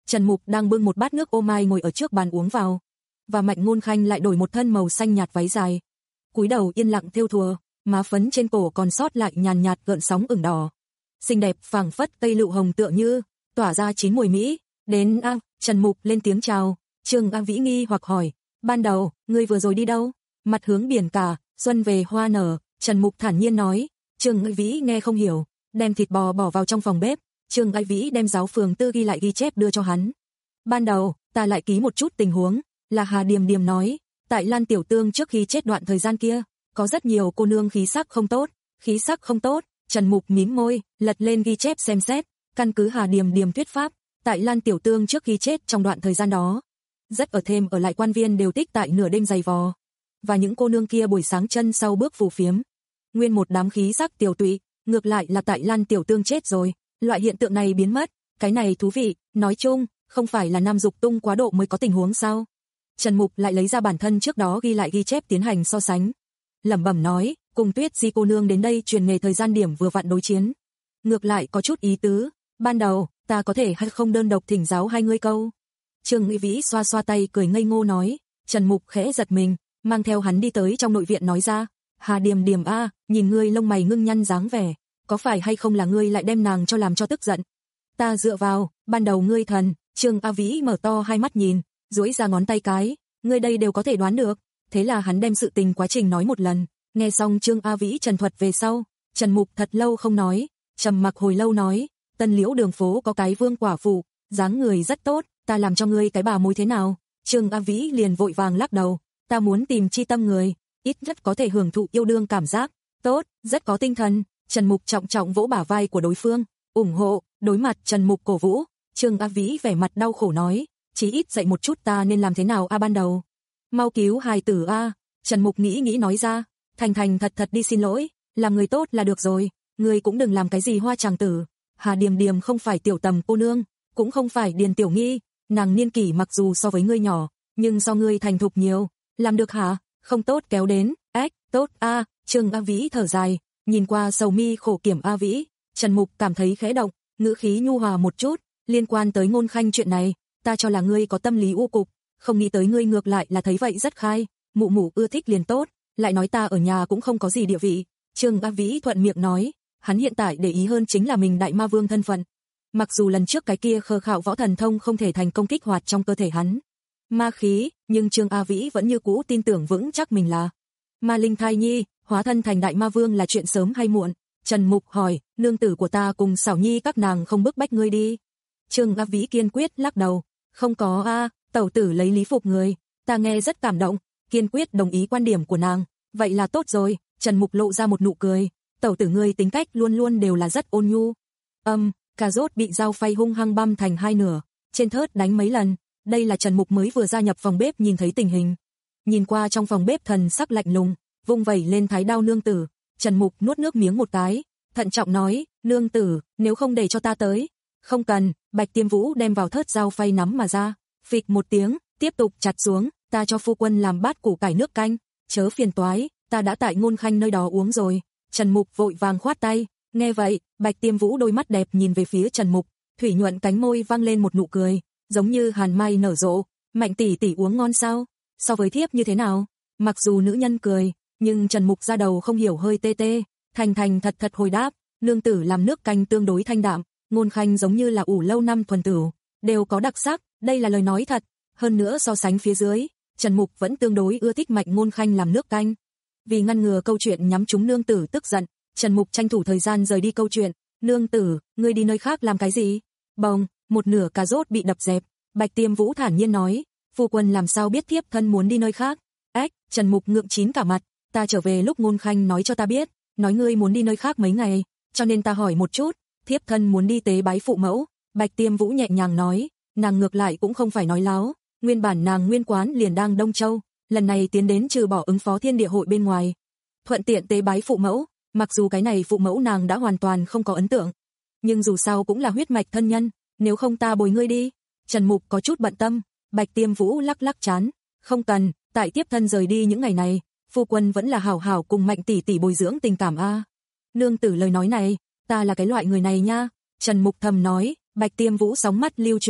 Trần Mục đang bưng một bát nước ô mai ngồi ở trước bàn uống vào. Và Mạnh Ngôn Khanh lại đổi một thân màu xanh nhạt váy dài. Cúi đầu yên lặng thêu thùa, má phấn trên cổ còn sót lại nhàn nhạt gợn sóng ửng đỏ. Xinh đẹp phảng phất cây lựu hồng tựa như, tỏa ra chín mùi mỹ. Đến a, Trần Mục lên tiếng chào. Trương A Vĩ nghi hoặc hỏi, ban đầu, ngươi vừa rồi đi đâu? Mặt hướng biển cả, xuân về hoa nở, Trần Mục thản nhiên nói. Trương A Vĩ nghe không hiểu, đem thịt bò bỏ vào trong phòng bếp. Trương A Vĩ đem giáo phường tư ghi lại ghi chép đưa cho hắn. Ban đầu, ta lại ký một chút tình huống, là Hà Điềm Điềm nói, tại Lan Tiểu Tương trước khi chết đoạn thời gian kia, có rất nhiều cô nương khí sắc không tốt, khí sắc không tốt. Trần Mục mím môi, lật lên ghi chép xem xét, căn cứ Hà Điềm Điềm thuyết pháp, tại Lan Tiểu Tương trước khi chết trong đoạn thời gian đó, rất ở thêm ở lại quan viên đều tích tại nửa đêm giày vò, và những cô nương kia buổi sáng chân sau bước phù phiếm, nguyên một đám khí sắc tiểu tụy, ngược lại là tại Lan Tiểu Tương chết rồi, loại hiện tượng này biến mất, cái này thú vị, nói chung, không phải là nam dục tung quá độ mới có tình huống sao? Trần Mục lại lấy ra bản thân trước đó ghi lại ghi chép tiến hành so sánh, lẩm bẩm nói, cùng Tuyết Di cô nương đến đây truyền nghề thời gian điểm vừa vặn đối chiến, ngược lại có chút ý tứ, ban đầu, ta có thể hay không đơn độc thỉnh giáo hai ngươi câu. Trương Nghị Vĩ xoa xoa tay cười ngây ngô nói, Trần Mục khẽ giật mình, mang theo hắn đi tới trong nội viện nói ra, Hà Điềm Điềm a, nhìn ngươi lông mày ngưng nhăn dáng vẻ, có phải hay không là ngươi lại đem nàng cho làm cho tức giận? Ta dựa vào, ban đầu ngươi thần, Trương A Vĩ mở to hai mắt nhìn, duỗi ra ngón tay cái, ngươi đây đều có thể đoán được, thế là hắn đem sự tình quá trình nói một lần, nghe xong Trương A Vĩ trần thuật về sau, Trần Mục thật lâu không nói, trầm mặc hồi lâu nói, Tân Liễu đường phố có cái Vương quả phụ, dáng người rất tốt, ta làm cho ngươi cái bà mối thế nào? Trương A Vĩ liền vội vàng lắc đầu, ta muốn tìm chi tâm người, ít nhất có thể hưởng thụ yêu đương cảm giác, tốt, rất có tinh thần. Trần Mục trọng trọng vỗ bả vai của đối phương, ủng hộ. Đối mặt Trần Mục cổ vũ, Trương A Vĩ vẻ mặt đau khổ nói, chí ít dạy một chút ta nên làm thế nào a ban đầu. Mau cứu hài tử a. Trần Mục nghĩ nghĩ nói ra, thành thành thật thật đi xin lỗi, làm người tốt là được rồi, ngươi cũng đừng làm cái gì hoa tràng tử. Hà Điềm Điềm không phải tiểu tầm cô nương, cũng không phải Điền Tiểu Nghi, nàng niên kỷ mặc dù so với ngươi nhỏ, nhưng so ngươi thành thục nhiều, làm được hả? Không tốt kéo đến, ếch, tốt a. Trương A Vĩ thở dài, nhìn qua sầu mi khổ kiểm A Vĩ, Trần Mục cảm thấy khẽ động, ngữ khí nhu hòa một chút, liên quan tới Ngôn Khanh chuyện này, ta cho là ngươi có tâm lý u cục, không nghĩ tới ngươi ngược lại là thấy vậy rất khai, mụ mụ ưa thích liền tốt, lại nói ta ở nhà cũng không có gì địa vị. Trương A Vĩ thuận miệng nói, hắn hiện tại để ý hơn chính là mình đại ma vương thân phận. Mặc dù lần trước cái kia khờ khạo võ thần thông không thể thành công kích hoạt trong cơ thể hắn ma khí, nhưng Trương A Vĩ vẫn như cũ tin tưởng vững chắc mình là ma linh thai nhi, hóa thân thành đại ma vương là chuyện sớm hay muộn. Trần Mục hỏi, nương tử của ta cùng Xảo Nhi các nàng không bức bách ngươi đi? Trương A Vĩ kiên quyết lắc đầu, không có a, tẩu tử lấy lý phục người, ta nghe rất cảm động, kiên quyết đồng ý quan điểm của nàng, vậy là tốt rồi. Trần Mục lộ ra một nụ cười, tẩu tử ngươi tính cách luôn luôn đều là rất ôn nhu. Âm, um, cà rốt bị dao phay hung hăng băm thành hai nửa, trên thớt đánh mấy lần, đây là Trần Mục mới vừa gia nhập phòng bếp nhìn thấy tình hình. Nhìn qua trong phòng bếp thần sắc lạnh lùng, vung vẩy lên thái đao nương tử, Trần Mục nuốt nước miếng một cái, thận trọng nói, nương tử, nếu không để cho ta tới. Không cần. Bạch Tiêm Vũ đem vào thớt dao phay nắm mà ra, phịch một tiếng, tiếp tục chặt xuống, ta cho phu quân làm bát củ cải nước canh, chớ phiền toái, ta đã tại Ngôn Khanh nơi đó uống rồi. Trần Mục vội vàng khoát tay, nghe vậy, Bạch Tiêm Vũ đôi mắt đẹp nhìn về phía Trần Mục, thủy nhuận cánh môi vang lên một nụ cười, giống như hàn mai nở rộ, Mạnh tỷ tỷ uống ngon sao? So với thiếp như thế nào? Mặc dù nữ nhân cười, nhưng Trần Mục ra đầu không hiểu hơi tê tê, thành thành thật thật hồi đáp, nương tử làm nước canh tương đối thanh đạm, Ngôn Khanh giống như là ủ lâu năm thuần tửu, đều có đặc sắc, đây là lời nói thật. Hơn nữa so sánh phía dưới, Trần Mục vẫn tương đối ưa thích Mạnh Ngôn Khanh làm nước canh. Vì ngăn ngừa câu chuyện nhắm trúng nương tử tức giận, Trần Mục tranh thủ thời gian rời đi câu chuyện, nương tử, ngươi đi nơi khác làm cái gì? Bồng, một nửa cà rốt bị đập dẹp, Bạch Tiêm Vũ thản nhiên nói, phu quân làm sao biết thiếp thân muốn đi nơi khác? Ếch, Trần Mục ngượng chín cả mặt, ta trở về lúc Ngôn Khanh nói cho ta biết, nói ngươi muốn đi nơi khác mấy ngày, cho nên ta hỏi một chút, thiếp thân muốn đi tế bái phụ mẫu. Bạch Tiêm Vũ nhẹ nhàng nói, nàng ngược lại cũng không phải nói láo, nguyên bản nàng nguyên quán liền đang Đông Châu, lần này tiến đến trừ bỏ ứng phó thiên địa hội bên ngoài, thuận tiện tế bái phụ mẫu, mặc dù cái này phụ mẫu nàng đã hoàn toàn không có ấn tượng, nhưng dù sao cũng là huyết mạch thân nhân, nếu không ta bồi ngươi đi. Trần Mục có chút bận tâm, Bạch Tiêm Vũ lắc lắc chán, không cần, tại tiếp thân rời đi những ngày này, phu quân vẫn là hảo hảo cùng Mạnh tỷ tỷ bồi dưỡng tình cảm a. Nương tử lời nói này, ta là cái loại người này nha. Trần Mục thầm nói, Bạch Tiêm Vũ sóng mắt lưu chuyển,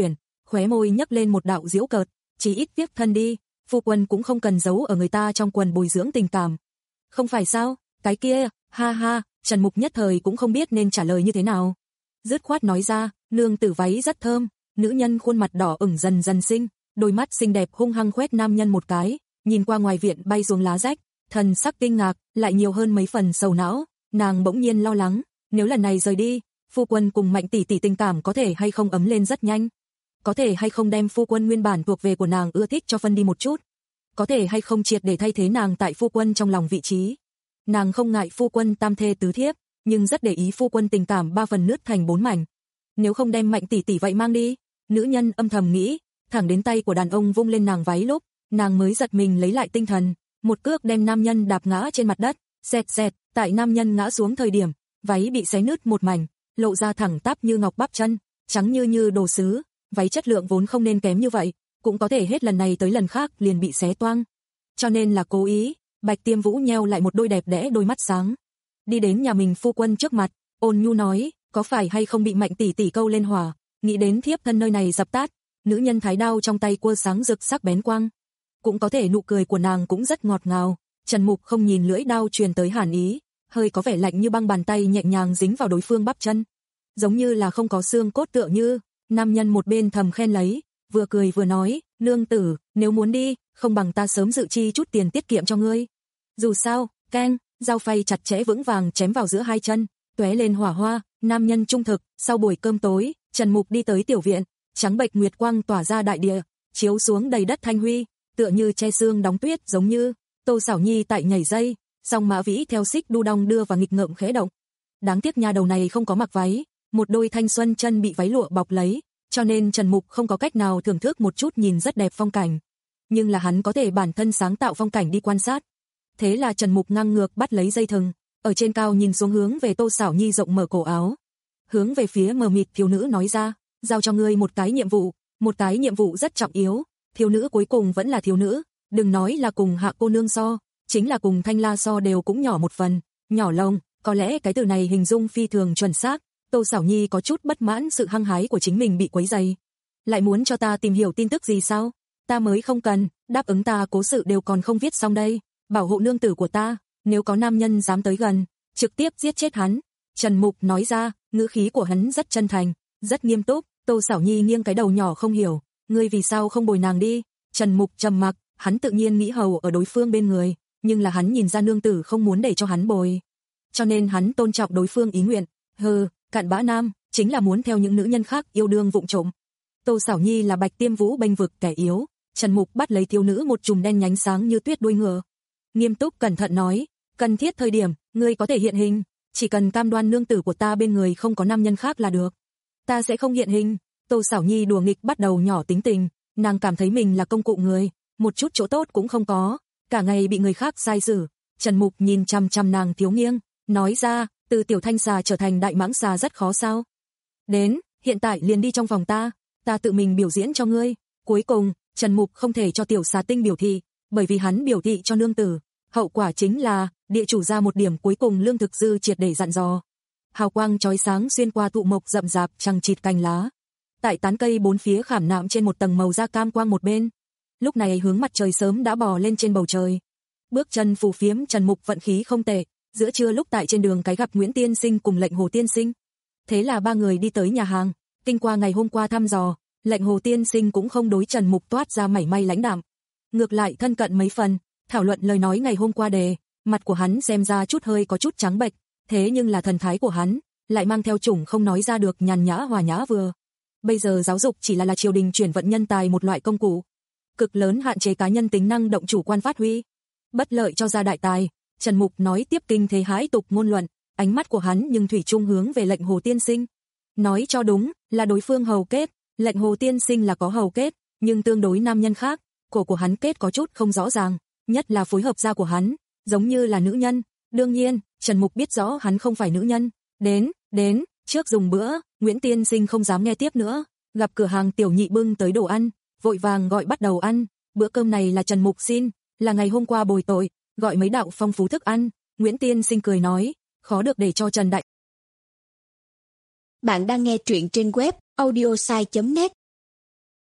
khóe môi nhấc lên một đạo giễu cợt, chỉ ít tiếp thân đi, phu quân cũng không cần giấu ở người ta trong quần bồi dưỡng tình cảm. Không phải sao, cái kia, ha ha, Trần Mục nhất thời cũng không biết nên trả lời như thế nào. Dứt khoát nói ra, nương tử váy rất thơm, nữ nhân khuôn mặt đỏ ửng dần dần sinh, đôi mắt xinh đẹp hung hăng quét nam nhân một cái, nhìn qua ngoài viện bay xuống lá rách, thần sắc kinh ngạc, lại nhiều hơn mấy phần sầu não, nàng bỗng nhiên lo lắng, nếu lần này rời đi, phu quân cùng Mạnh tỷ tỷ tình cảm có thể hay không ấm lên rất nhanh, có thể hay không đem phu quân nguyên bản thuộc về của nàng ưa thích cho phân đi một chút, có thể hay không triệt để thay thế nàng tại phu quân trong lòng vị trí. Nàng không ngại phu quân tam thê tứ thiếp, nhưng rất để ý phu quân tình cảm ba phần nứt thành bốn mảnh. Nếu không đem Mạnh tỷ tỷ vậy mang đi, nữ nhân âm thầm nghĩ, thẳng đến tay của đàn ông vung lên nàng váy lúc, nàng mới giật mình lấy lại tinh thần, một cước đem nam nhân đạp ngã trên mặt đất, xẹt xẹt, tại nam nhân ngã xuống thời điểm, váy bị xé nứt một mảnh, lộ ra thẳng tắp như ngọc bắp chân, trắng như như đồ sứ, váy chất lượng vốn không nên kém như vậy, cũng có thể hết lần này tới lần khác liền bị xé toang. Cho nên là cố ý. Bạch Tiêm Vũ nheo lại một đôi đẹp đẽ đôi mắt sáng, đi đến nhà mình phu quân trước mặt, ôn nhu nói, có phải hay không bị Mạnh tỷ tỷ câu lên hỏa, nghĩ đến thiếp thân nơi này dập tắt. Nữ nhân thái đao trong tay quơ sáng rực sắc bén quang, cũng có thể nụ cười của nàng cũng rất ngọt ngào. Trần Mục không nhìn lưỡi đao truyền tới hàn ý, hơi có vẻ lạnh như băng, bàn tay nhẹ nhàng dính vào đối phương bắp chân, giống như là không có xương cốt tựa như. Nam nhân một bên thầm khen lấy, vừa cười vừa nói, nương tử, nếu muốn đi, không bằng ta sớm dự chi chút tiền tiết kiệm cho ngươi. Dù sao, keng, dao phay chặt chẽ vững vàng chém vào giữa hai chân, tóe lên hỏa hoa. Nam nhân trung thực. Sau buổi cơm tối, Trần Mục đi tới tiểu viện, trắng bệch nguyệt quang tỏa ra đại địa, chiếu xuống đầy đất thanh huy, tựa như che xương đóng tuyết giống như. Tô Sảo Nhi tại nhảy dây, song Mã Vĩ theo xích đu đong đưa và nghịch ngợm khẽ động. Đáng tiếc nha đầu này không có mặc váy, một đôi thanh xuân chân bị váy lụa bọc lấy, cho nên Trần Mục không có cách nào thưởng thức một chút nhìn rất đẹp phong cảnh. Nhưng là hắn có thể bản thân sáng tạo phong cảnh đi quan sát. Thế là Trần Mục ngang ngược bắt lấy dây thừng, ở trên cao nhìn xuống hướng về Tô Sảo Nhi rộng mở cổ áo. Hướng về phía mờ mịt thiếu nữ nói ra, giao cho ngươi một cái nhiệm vụ, một cái nhiệm vụ rất trọng yếu. Thiếu nữ cuối cùng vẫn là thiếu nữ, đừng nói là cùng Hạ cô nương so, chính là cùng Thanh La so đều cũng nhỏ một phần, nhỏ lông, có lẽ cái từ này hình dung phi thường chuẩn xác. Tô Sảo Nhi có chút bất mãn sự hăng hái của chính mình bị quấy rầy. Lại muốn cho ta tìm hiểu tin tức gì sao? Ta mới không cần, đáp ứng ta cố sự đều còn không viết xong đây, bảo hộ nương tử của ta, nếu có nam nhân dám tới gần, trực tiếp giết chết hắn. Trần Mục nói ra, ngữ khí của hắn rất chân thành, rất nghiêm túc. Tô Sảo Nhi nghiêng cái đầu nhỏ không hiểu, ngươi vì sao không bồi nàng đi? Trần Mục trầm mặc, hắn tự nhiên nghĩ hầu ở đối phương bên người, nhưng là hắn nhìn ra nương tử không muốn để cho hắn bồi, cho nên hắn tôn trọng đối phương ý nguyện. Hừ, cặn bã nam, chính là muốn theo những nữ nhân khác yêu đương vụng trộm. Tô Sảo Nhi là Bạch Tiêm Vũ bênh vực kẻ yếu. Trần Mục bắt lấy thiếu nữ một chùm đen nhánh sáng như tuyết đuôi ngựa, nghiêm túc cẩn thận nói, cần thiết thời điểm, ngươi có thể hiện hình, chỉ cần cam đoan nương tử của ta bên người không có nam nhân khác là được. Ta sẽ không hiện hình. Tô Sảo Nhi đùa nghịch bắt đầu nhỏ tính tình, nàng cảm thấy mình là công cụ người, một chút chỗ tốt cũng không có, cả ngày bị người khác sai xử. Trần Mục nhìn chằm chằm nàng thiếu nghiêng, nói ra, từ tiểu thanh xà trở thành đại mãng xà rất khó sao? Đến, hiện tại liền đi trong phòng ta, ta tự mình biểu diễn cho ngươi. Cuối cùng, Trần Mục không thể cho tiểu xà tinh biểu thị, bởi vì hắn biểu thị cho nương tử, hậu quả chính là địa chủ ra một điểm cuối cùng lương thực dư triệt để dặn dò. Hào quang chói sáng xuyên qua thụ mộc rậm rạp chằng chịt cành lá, tại tán cây bốn phía khảm nạm trên một tầng màu da cam quang một bên. Lúc này hướng mặt trời sớm đã bò lên trên bầu trời. Bước chân phù phiếm Trần Mục vận khí không tệ, giữa trưa lúc tại trên đường cái gặp Nguyễn Tiên Sinh cùng Lệnh Hồ Tiên Sinh. Thế là ba người đi tới nhà hàng, kinh qua ngày hôm qua thăm dò, Lệnh Hồ Tiên Sinh cũng không đối Trần Mục toát ra mảy may lãnh đạm, ngược lại thân cận mấy phần, thảo luận lời nói ngày hôm qua đề. Mặt của hắn xem ra chút hơi có chút trắng bệch, thế nhưng là thần thái của hắn lại mang theo chủng không nói ra được nhàn nhã hòa nhã vừa. Bây giờ giáo dục chỉ là là triều đình chuyển vận nhân tài một loại công cụ, cực lớn hạn chế cá nhân tính năng động chủ quan phát huy, bất lợi cho gia đại tài. Trần Mục nói tiếp kinh thế hãi tục ngôn luận, ánh mắt của hắn nhưng thủy chung hướng về Lệnh Hồ Tiên Sinh. Nói cho đúng, là đối phương hầu kết, Lệnh Hồ Tiên Sinh là có hầu kết, nhưng tương đối nam nhân khác, cổ của hắn kết có chút không rõ ràng, nhất là phối hợp da của hắn, giống như là nữ nhân. Đương nhiên, Trần Mục biết rõ hắn không phải nữ nhân. Đến, đến, trước dùng bữa. Nguyễn Tiên Sinh không dám nghe tiếp nữa, gặp cửa hàng tiểu nhị bưng tới đồ ăn, vội vàng gọi bắt đầu ăn. Bữa cơm này là Trần Mục xin, là ngày hôm qua bồi tội, gọi mấy đạo phong phú thức ăn. Nguyễn Tiên Sinh cười nói, khó được để cho Trần Đại. Bạn đang nghe truyện trên web audiosai chấm net.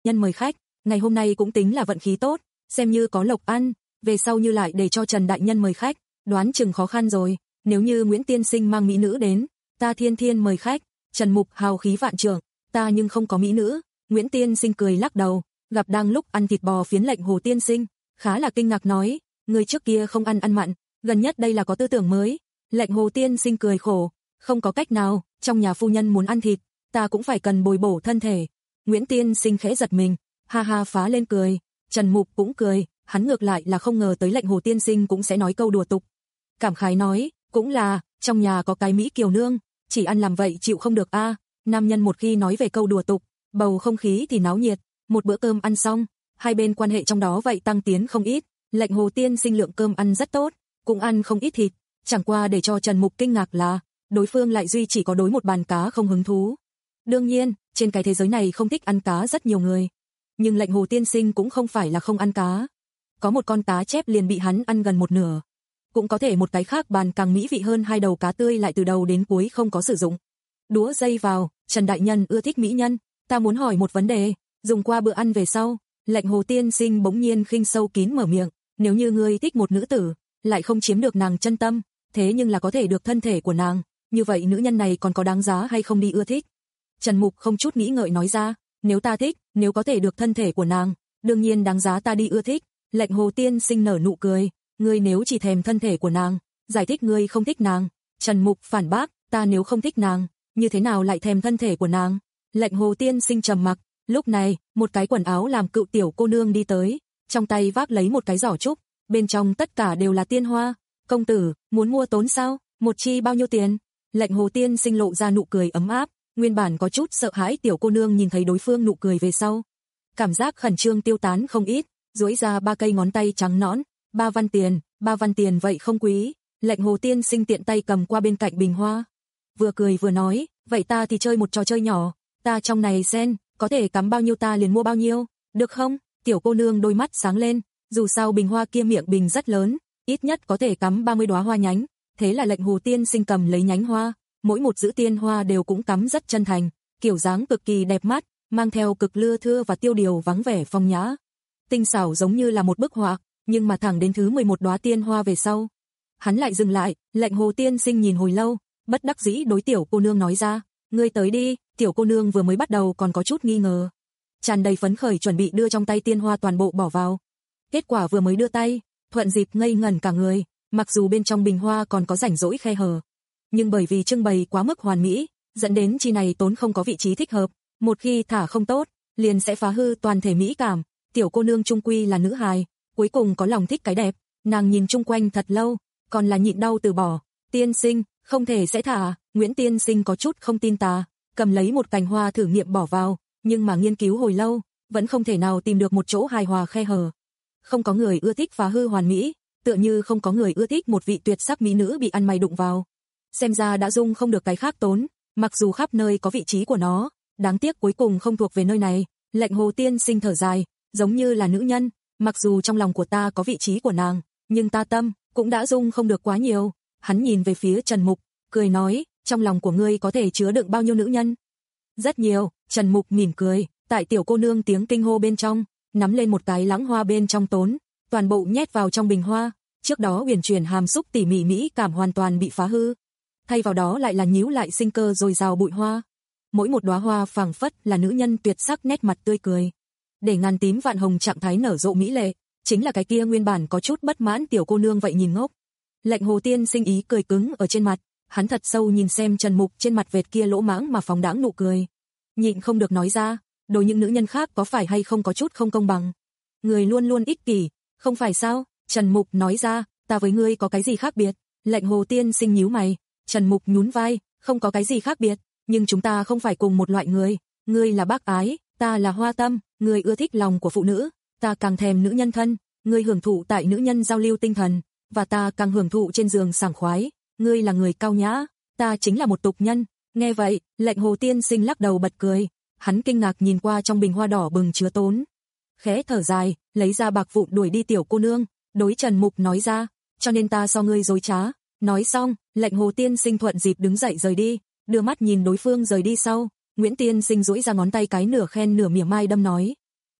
nhân mời khách, ngày hôm nay cũng tính là vận khí tốt, xem như có lộc ăn, về sau như lại để cho Trần đại nhân mời khách, đoán chừng khó khăn rồi, nếu như Nguyễn tiên sinh mang mỹ nữ đến, ta thiên thiên mời khách. Trần Mục hào khí vạn trượng, ta nhưng không có mỹ nữ. Nguyễn tiên sinh cười lắc đầu, gặp đang lúc ăn thịt bò phiến Lệnh Hồ tiên sinh, khá là kinh ngạc nói, người trước kia không ăn ăn mặn, gần nhất đây là có tư tưởng mới. Lệnh Hồ tiên sinh cười khổ, không có cách nào, trong nhà phu nhân muốn ăn thịt, ta cũng phải cần bồi bổ thân thể. Nguyễn tiên sinh khẽ giật mình, ha ha phá lên cười. Trần Mục cũng cười, hắn ngược lại là không ngờ tới Lệnh Hồ tiên sinh cũng sẽ nói câu đùa tục. Cảm khái nói, cũng là, trong nhà có cái Mỹ kiều nương, chỉ ăn làm vậy chịu không được a. À. Nam nhân một khi nói về câu đùa tục, bầu không khí thì náo nhiệt, một bữa cơm ăn xong, hai bên quan hệ trong đó vậy tăng tiến không ít. Lệnh Hồ tiên sinh lượng cơm ăn rất tốt, cũng ăn không ít thịt, chẳng qua để cho Trần Mục kinh ngạc là, đối phương lại duy chỉ có đối một bàn cá không hứng thú. Đương nhiên, trên cái thế giới này không thích ăn cá rất nhiều người, nhưng Lệnh Hồ tiên sinh cũng không phải là không ăn cá. Có một con cá chép liền bị hắn ăn gần một nửa. Cũng có thể một cái khác bàn càng mỹ vị hơn hai đầu cá tươi lại từ đầu đến cuối không có sử dụng. Đũa dây vào, Trần đại nhân ưa thích mỹ nhân, ta muốn hỏi một vấn đề, dùng qua bữa ăn về sau, Lệnh Hồ tiên sinh bỗng nhiên khinh sâu kín mở miệng, nếu như ngươi thích một nữ tử, lại không chiếm được nàng chân tâm, thế nhưng là có thể được thân thể của nàng, như vậy nữ nhân này còn có đáng giá hay không đi ưa thích? Trần Mục không chút nghĩ ngợi nói ra, nếu ta thích, nếu có thể được thân thể của nàng, đương nhiên đáng giá ta đi ưa thích. Lệnh Hồ tiên sinh nở nụ cười, ngươi nếu chỉ thèm thân thể của nàng, giải thích ngươi không thích nàng. Trần Mục phản bác, ta nếu không thích nàng, như thế nào lại thèm thân thể của nàng? Lệnh Hồ tiên sinh trầm mặc, lúc này, một cái quần áo làm cựu tiểu cô nương đi tới, trong tay vác lấy một cái giỏ trúc, bên trong tất cả đều là tiên hoa. Công tử, muốn mua tốn sao? Một chi bao nhiêu tiền? Lệnh Hồ tiên sinh lộ ra nụ cười ấm áp, nguyên bản có chút sợ hãi tiểu cô nương nhìn thấy đối phương nụ cười về sau, cảm giác khẩn trương tiêu tán không ít, duỗi ra ba cây ngón tay trắng nõn, ba văn tiền, ba văn tiền vậy không quý. Lệnh Hồ tiên sinh tiện tay cầm qua bên cạnh bình hoa, vừa cười vừa nói, vậy ta thì chơi một trò chơi nhỏ, ta trong này sen, có thể cắm bao nhiêu ta liền mua bao nhiêu, được không? Tiểu cô nương đôi mắt sáng lên, dù sao bình hoa kia miệng bình rất lớn, ít nhất có thể cắm ba mươi đóa hoa nhánh, thế là Lệnh Hồ tiên sinh cầm lấy nhánh hoa, mỗi một giữ tiên hoa đều cũng cắm rất chân thành, kiểu dáng cực kỳ đẹp mắt, mang theo cực lưa thưa và tiêu điều vắng vẻ phong nhã. Tinh xảo giống như là một bức họa, nhưng mà thẳng đến thứ mười một đóa tiên hoa về sau, hắn lại dừng lại. Lệnh Hồ tiên sinh nhìn hồi lâu, bất đắc dĩ đối tiểu cô nương nói ra, ngươi tới đi. Tiểu cô nương vừa mới bắt đầu còn có chút nghi ngờ, tràn đầy phấn khởi chuẩn bị đưa trong tay tiên hoa toàn bộ bỏ vào. Kết quả vừa mới đưa tay, thuận dịp ngây ngẩn cả người, mặc dù bên trong bình hoa còn có rảnh rỗi khe hở, nhưng bởi vì trưng bày quá mức hoàn mỹ, dẫn đến chi này tốn không có vị trí thích hợp, một khi thả không tốt, liền sẽ phá hư toàn thể mỹ cảm. Tiểu cô nương trung quy là nữ hài, cuối cùng có lòng thích cái đẹp, nàng nhìn chung quanh thật lâu, còn là nhịn đau từ bỏ. Tiên sinh, không thể sẽ thả. Nguyễn tiên sinh có chút không tin tà, cầm lấy một cành hoa thử nghiệm bỏ vào, nhưng mà nghiên cứu hồi lâu, vẫn không thể nào tìm được một chỗ hài hòa khe hở. Không có người ưa thích phá hư hoàn mỹ, tựa như không có người ưa thích một vị tuyệt sắc mỹ nữ bị ăn mày đụng vào. Xem ra đã dung không được cái khác tốn, mặc dù khắp nơi có vị trí của nó, đáng tiếc cuối cùng không thuộc về nơi này. Lệnh Hồ tiên sinh thở dài, giống như là nữ nhân, mặc dù trong lòng của ta có vị trí của nàng, nhưng ta tâm cũng đã dung không được quá nhiều. Hắn nhìn về phía Trần Mục, cười nói, trong lòng của ngươi có thể chứa đựng bao nhiêu nữ nhân? Rất nhiều. Trần Mục mỉm cười, tại tiểu cô nương tiếng kinh hô bên trong, nắm lên một cái lãng hoa bên trong tốn, toàn bộ nhét vào trong bình hoa. Trước đó huyền chuyển hàm xúc tỉ mỉ mỹ cảm hoàn toàn bị phá hư, thay vào đó lại là nhíu lại sinh cơ dồi dào bụi hoa. Mỗi một đóa hoa phảng phất là nữ nhân tuyệt sắc nét mặt tươi cười, để ngàn tím vạn hồng trạng thái nở rộ mỹ lệ, chính là cái kia nguyên bản có chút bất mãn tiểu cô nương vậy nhìn ngốc. Lệnh Hồ tiên sinh ý cười cứng ở trên mặt, hắn thật sâu nhìn xem Trần Mục trên mặt vệt kia lỗ mãng mà phóng đãng nụ cười, nhịn không được nói ra, đối những nữ nhân khác có phải hay không có chút không công bằng? Người luôn luôn ích kỷ, không phải sao? Trần Mục nói ra, ta với ngươi có cái gì khác biệt? Lệnh Hồ tiên sinh nhíu mày. Trần Mục nhún vai, không có cái gì khác biệt, nhưng chúng ta không phải cùng một loại người, ngươi là bác ái, ta là hoa tâm, ngươi ưa thích lòng của phụ nữ, ta càng thèm nữ nhân thân, ngươi hưởng thụ tại nữ nhân giao lưu tinh thần, và ta càng hưởng thụ trên giường sảng khoái, ngươi là người cao nhã, ta chính là một tục nhân. Nghe vậy, Lệnh Hồ tiên sinh lắc đầu bật cười, hắn kinh ngạc nhìn qua trong bình hoa đỏ bừng chứa tốn, khẽ thở dài, lấy ra bạc vụn đuổi đi tiểu cô nương, đối Trần Mục nói ra, cho nên ta so ngươi dối trá. Nói xong, Lệnh Hồ tiên sinh thuận dịp đứng dậy rời đi, đưa mắt nhìn đối phương rời đi sau, Nguyễn tiên sinh duỗi ra ngón tay cái nửa khen nửa mỉa mai đâm nói,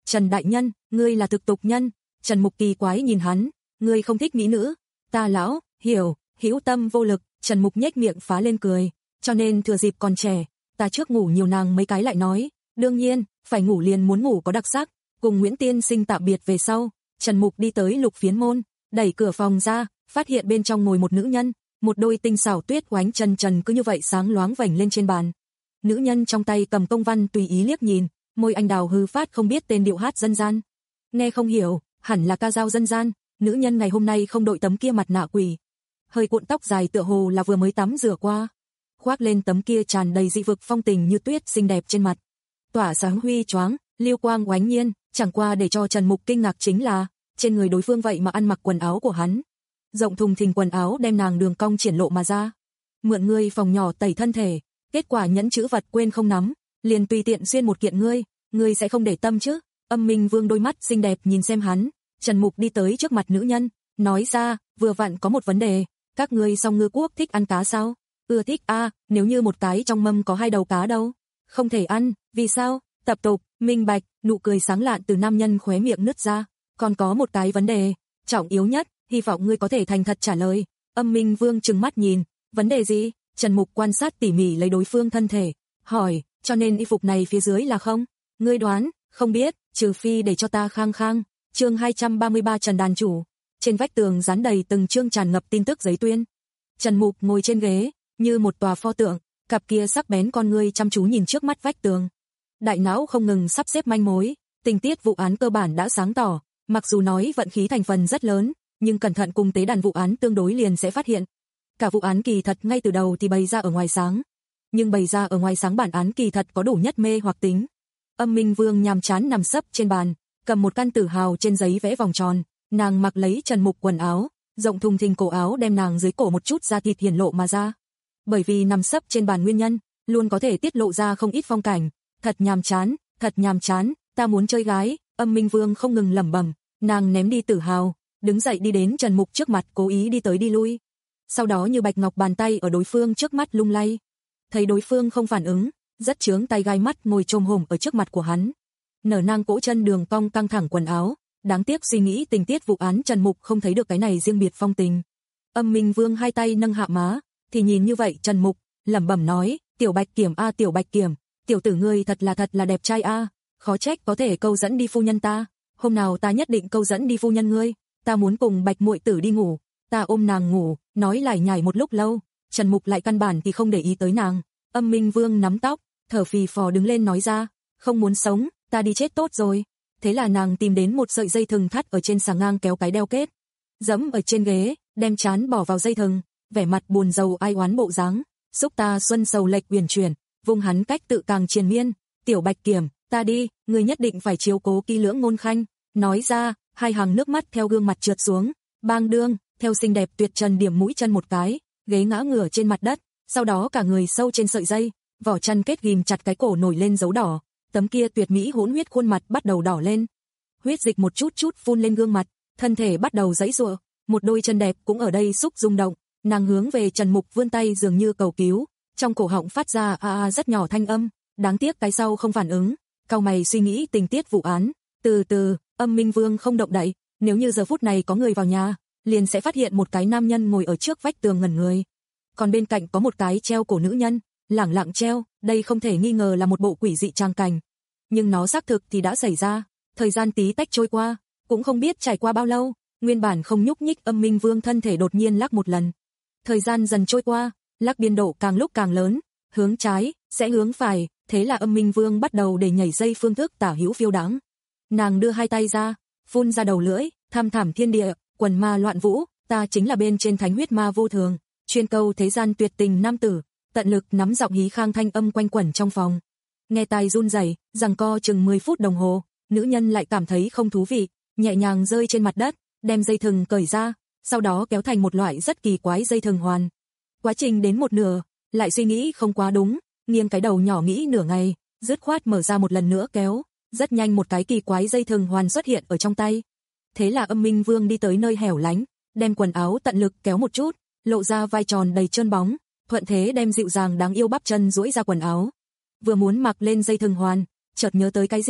Trần đại nhân, ngươi là thực tục nhân. Trần Mục kỳ quái nhìn hắn, ngươi không thích mỹ nữ. Ta lão, hiểu, hữu tâm vô lực. Trần Mục nhếch miệng phá lên cười, cho nên thừa dịp còn trẻ, ta trước ngủ nhiều nàng mấy cái lại nói, đương nhiên, phải ngủ liền muốn ngủ có đặc sắc. Cùng Nguyễn Tiên Sinh tạm biệt về sau, Trần Mục đi tới Lục Phiến môn, đẩy cửa phòng ra, phát hiện bên trong ngồi một nữ nhân, một đôi tinh xảo tuyết oánh chân trần cứ như vậy sáng loáng vành lên trên bàn. Nữ nhân trong tay cầm công văn tùy ý liếc nhìn, môi anh đào hư phát không biết tên điệu hát dân gian. Nghe không hiểu, hẳn là ca dao dân gian, nữ nhân ngày hôm nay không đội tấm kia mặt nạ quỷ. Hơi cuộn tóc dài tựa hồ là vừa mới tắm rửa qua, khoác lên tấm kia tràn đầy dị vực phong tình như tuyết xinh đẹp trên mặt. Tỏa sáng huy choáng, lưu quang oánh nhiên, chẳng qua để cho Trần Mục kinh ngạc chính là, trên người đối phương vậy mà ăn mặc quần áo của hắn. Rộng thùng thình quần áo đem nàng đường cong triển lộ mà ra. Mượn ngươi phòng nhỏ tẩy thân thể, kết quả nhẫn chữ vật quên không nắm, liền tùy tiện xuyên một kiện ngươi, ngươi sẽ không để tâm chứ? Âm Minh Vương đôi mắt xinh đẹp nhìn xem hắn, Trần Mục đi tới trước mặt nữ nhân, nói ra, vừa vặn có một vấn đề, các ngươi Song Ngư Quốc thích ăn cá sao? Ưa thích a, à, nếu như một cái trong mâm có hai đầu cá đâu? Không thể ăn, vì sao? Tập tục, minh bạch, nụ cười sáng lạn từ nam nhân khóe miệng nứt ra, còn có một cái vấn đề, trọng yếu nhất, hy vọng ngươi có thể thành thật trả lời. Âm Minh Vương trừng mắt nhìn, vấn đề gì? Trần Mục quan sát tỉ mỉ lấy đối phương thân thể, hỏi, cho nên y phục này phía dưới là không? Ngươi đoán, không biết, trừ phi để cho ta khang khang. Chương hai trăm ba mươi ba Trần đàn chủ. Trên vách tường dán đầy từng chương tràn ngập tin tức giấy tuyên. Trần Mục ngồi trên ghế, như một tòa pho tượng, cặp kia sắc bén con ngươi chăm chú nhìn trước mắt vách tường. Đại não không ngừng sắp xếp manh mối, tình tiết vụ án cơ bản đã sáng tỏ, mặc dù nói vận khí thành phần rất lớn, nhưng cẩn thận cùng tế đàn vụ án tương đối liền sẽ phát hiện. Cả vụ án kỳ thật ngay từ đầu thì bày ra ở ngoài sáng, nhưng bày ra ở ngoài sáng bản án kỳ thật có đủ nhất mê hoặc tính. Âm Minh Vương nhàm chán nằm sấp trên bàn, cầm một căn tử hào trên giấy vẽ vòng tròn, nàng mặc lấy Trần Mục quần áo, rộng thùng thình cổ áo đem nàng dưới cổ một chút da thịt hiển lộ mà ra. Bởi vì nằm sấp trên bàn nguyên nhân, luôn có thể tiết lộ ra không ít phong cảnh, thật nhàm chán, thật nhàm chán, ta muốn chơi gái. Âm Minh Vương không ngừng lẩm bẩm, nàng ném đi tử hào, đứng dậy đi đến Trần Mục trước mặt cố ý đi tới đi lui. Sau đó như bạch ngọc bàn tay ở đối phương trước mắt lung lay. Thấy đối phương không phản ứng, rất chướng tay gai mắt ngồi chồm hổm ở trước mặt của hắn. Nở nang cỗ chân đường cong căng thẳng quần áo, đáng tiếc suy nghĩ tình tiết vụ án Trần Mục không thấy được cái này riêng biệt phong tình. Âm Minh Vương hai tay nâng hạ má, thì nhìn như vậy Trần Mục, lẩm bẩm nói, tiểu Bạch Kiểm a tiểu Bạch Kiểm, tiểu tử ngươi thật là thật là đẹp trai a, khó trách có thể câu dẫn đi phu nhân ta, hôm nào ta nhất định câu dẫn đi phu nhân ngươi, ta muốn cùng Bạch muội tử đi ngủ, ta ôm nàng ngủ, nói lải nhải một lúc lâu, Trần Mục lại căn bản thì không để ý tới nàng. Âm Minh Vương nắm tóc, thở phì phò đứng lên nói ra, không muốn sống, ta đi chết tốt rồi. Thế là nàng tìm đến một sợi dây thừng thắt ở trên xà ngang kéo cái đeo kết, dẫm ở trên ghế, đem trán bỏ vào dây thừng, vẻ mặt buồn rầu ai oán bộ dáng, xúc ta xuân sầu lệch uyển chuyển, vung hắn cách tự càng triền miên, tiểu Bạch Kiểm, ta đi, ngươi nhất định phải chiếu cố kỹ lưỡng ngôn khanh, nói ra, hai hàng nước mắt theo gương mặt trượt xuống, bang đương, theo xinh đẹp tuyệt trần điểm mũi chân một cái, ghế ngã ngửa trên mặt đất, sau đó cả người sâu trên sợi dây, vỏ chăn kết ghim chặt cái cổ nổi lên dấu đỏ, tấm kia tuyệt mỹ hỗn huyết khuôn mặt bắt đầu đỏ lên, huyết dịch một chút chút phun lên gương mặt, thân thể bắt đầu giãy giụa, một đôi chân đẹp cũng ở đây xúc rung động, nàng hướng về Trần Mục vươn tay dường như cầu cứu, trong cổ họng phát ra a a rất nhỏ thanh âm, đáng tiếc cái sau không phản ứng, cau mày suy nghĩ tình tiết vụ án, từ từ, Âm Minh Vương không động đậy, nếu như giờ phút này có người vào nhà, liền sẽ phát hiện một cái nam nhân ngồi ở trước vách tường ngẩn người, còn bên cạnh có một cái treo cổ nữ nhân, lẳng lặng treo, đây không thể nghi ngờ là một bộ quỷ dị trang cảnh, nhưng nó xác thực thì đã xảy ra. Thời gian tí tách trôi qua, cũng không biết trải qua bao lâu, nguyên bản không nhúc nhích Âm Minh Vương thân thể đột nhiên lắc một lần. Thời gian dần trôi qua, lắc biên độ càng lúc càng lớn, hướng trái, sẽ hướng phải, thế là Âm Minh Vương bắt đầu để nhảy dây phương thức tả hữu phiêu đãng. Nàng đưa hai tay ra, phun ra đầu lưỡi, tham thảm thiên địa, quần ma loạn vũ, ta chính là bên trên thánh huyết ma vô thường, chuyên câu thế gian tuyệt tình nam tử, tận lực nắm giọng hí khang thanh âm quanh quẩn trong phòng. Nghe tai run rẩy, giằng co chừng mười phút đồng hồ, nữ nhân lại cảm thấy không thú vị, nhẹ nhàng rơi trên mặt đất, đem dây thừng cởi ra, sau đó kéo thành một loại rất kỳ quái dây thừng hoàn. Quá trình đến một nửa, lại suy nghĩ không quá đúng, nghiêng cái đầu nhỏ nghĩ nửa ngày, dứt khoát mở ra một lần nữa kéo, rất nhanh một cái kỳ quái dây thừng hoàn xuất hiện ở trong tay. Thế là Âm Minh Vương đi tới nơi hẻo lánh, đem quần áo tận lực kéo một chút, lộ ra vai tròn đầy trơn bóng, thuận thế đem dịu dàng đáng yêu bắp chân duỗi ra quần áo. Vừa muốn mặc lên dây thừng hoàn, chợt nhớ tới cái gì,